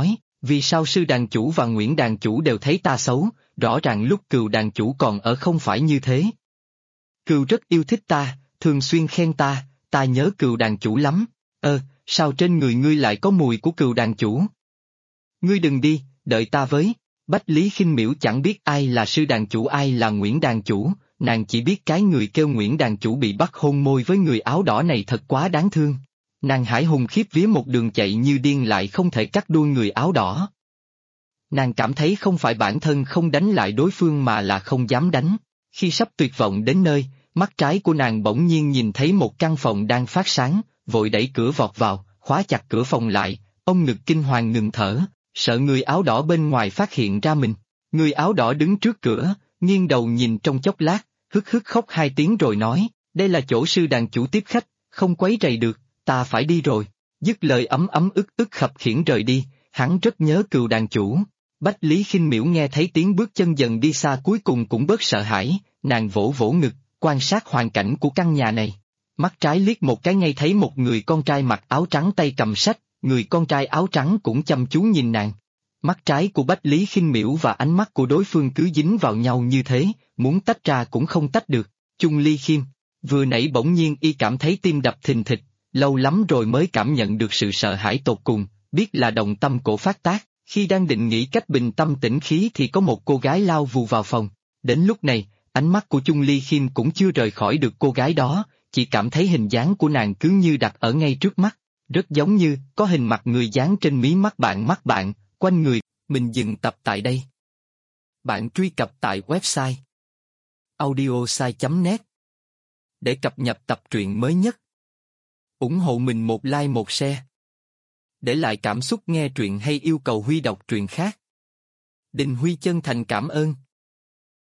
Vì sao sư đàn chủ và Nguyễn đàn chủ đều thấy ta xấu, rõ ràng lúc Cừu đàn chủ còn ở không phải như thế. Cừu rất yêu thích ta, thường xuyên khen ta nhớ Cừu đàn chủ lắm. Sao trên người ngươi lại có mùi của Cừu đàn chủ? Ngươi đừng đi, đợi ta với. Bách Lý Khinh Miễu chẳng biết ai là sư đàn chủ ai là Nguyễn đàn chủ, nàng chỉ biết cái người kêu Nguyễn đàn chủ bị bắt hôn môi với người áo đỏ này thật quá đáng thương. Nàng hãi hùng khiếp vía một đường chạy như điên lại không thể cắt đuôi người áo đỏ. Nàng cảm thấy không phải bản thân không đánh lại đối phương mà là không dám đánh. Khi sắp tuyệt vọng đến nơi, mắt trái của nàng bỗng nhiên nhìn thấy một căn phòng đang phát sáng, vội đẩy cửa vọt vào, khóa chặt cửa phòng lại, ông ngực kinh hoàng ngừng thở, sợ người áo đỏ bên ngoài phát hiện ra mình. Người áo đỏ đứng trước cửa, nghiêng đầu nhìn trong chốc lát, hức hức khóc 2 tiếng rồi nói, đây là chỗ sư đàn chủ tiếp khách, không quấy rầy được, ta phải đi rồi. Dứt lời ấm ấm ức ức khập khiễng rời đi, hắn rất nhớ Cừu đàn chủ. Bách Lý Khinh Miễu nghe thấy tiếng bước chân dần đi xa cuối cùng cũng bớt sợ hãi, nàng vỗ vỗ ngực, quan sát hoàn cảnh của căn nhà này. Mắt trái liếc một cái ngay thấy một người con trai mặc áo trắng tay cầm sách, người con trai áo trắng cũng chăm chú nhìn nàng. Mắt trái của Bách Lý Khinh Miễu và ánh mắt của đối phương cứ dính vào nhau như thế, muốn tách ra cũng không tách được. Chung Ly Khiêm, vừa nãy bỗng nhiên y cảm thấy tim đập thình thịch, lâu lắm rồi mới cảm nhận được sự sợ hãi tột cùng, biết là động tâm cổ phát tác. Khi đang định nghĩ cách bình tâm tĩnh khí thì có một cô gái lao vù vào phòng. Đến lúc này, ánh mắt của Chung Ly Khiêm cũng chưa rời khỏi được cô gái đó, chỉ cảm thấy hình dáng của nàng cứ như đặt ở ngay trước mắt, rất giống như có hình mặt người dán trên mí mắt bạn, quanh người. Mình dừng tập tại đây. Bạn truy cập tại website audiosai.net để cập nhật tập truyện mới nhất. Ủng hộ mình một like một share. Để lại cảm xúc nghe truyện hay yêu cầu Huy đọc truyện khác. Đình Huy chân thành cảm ơn.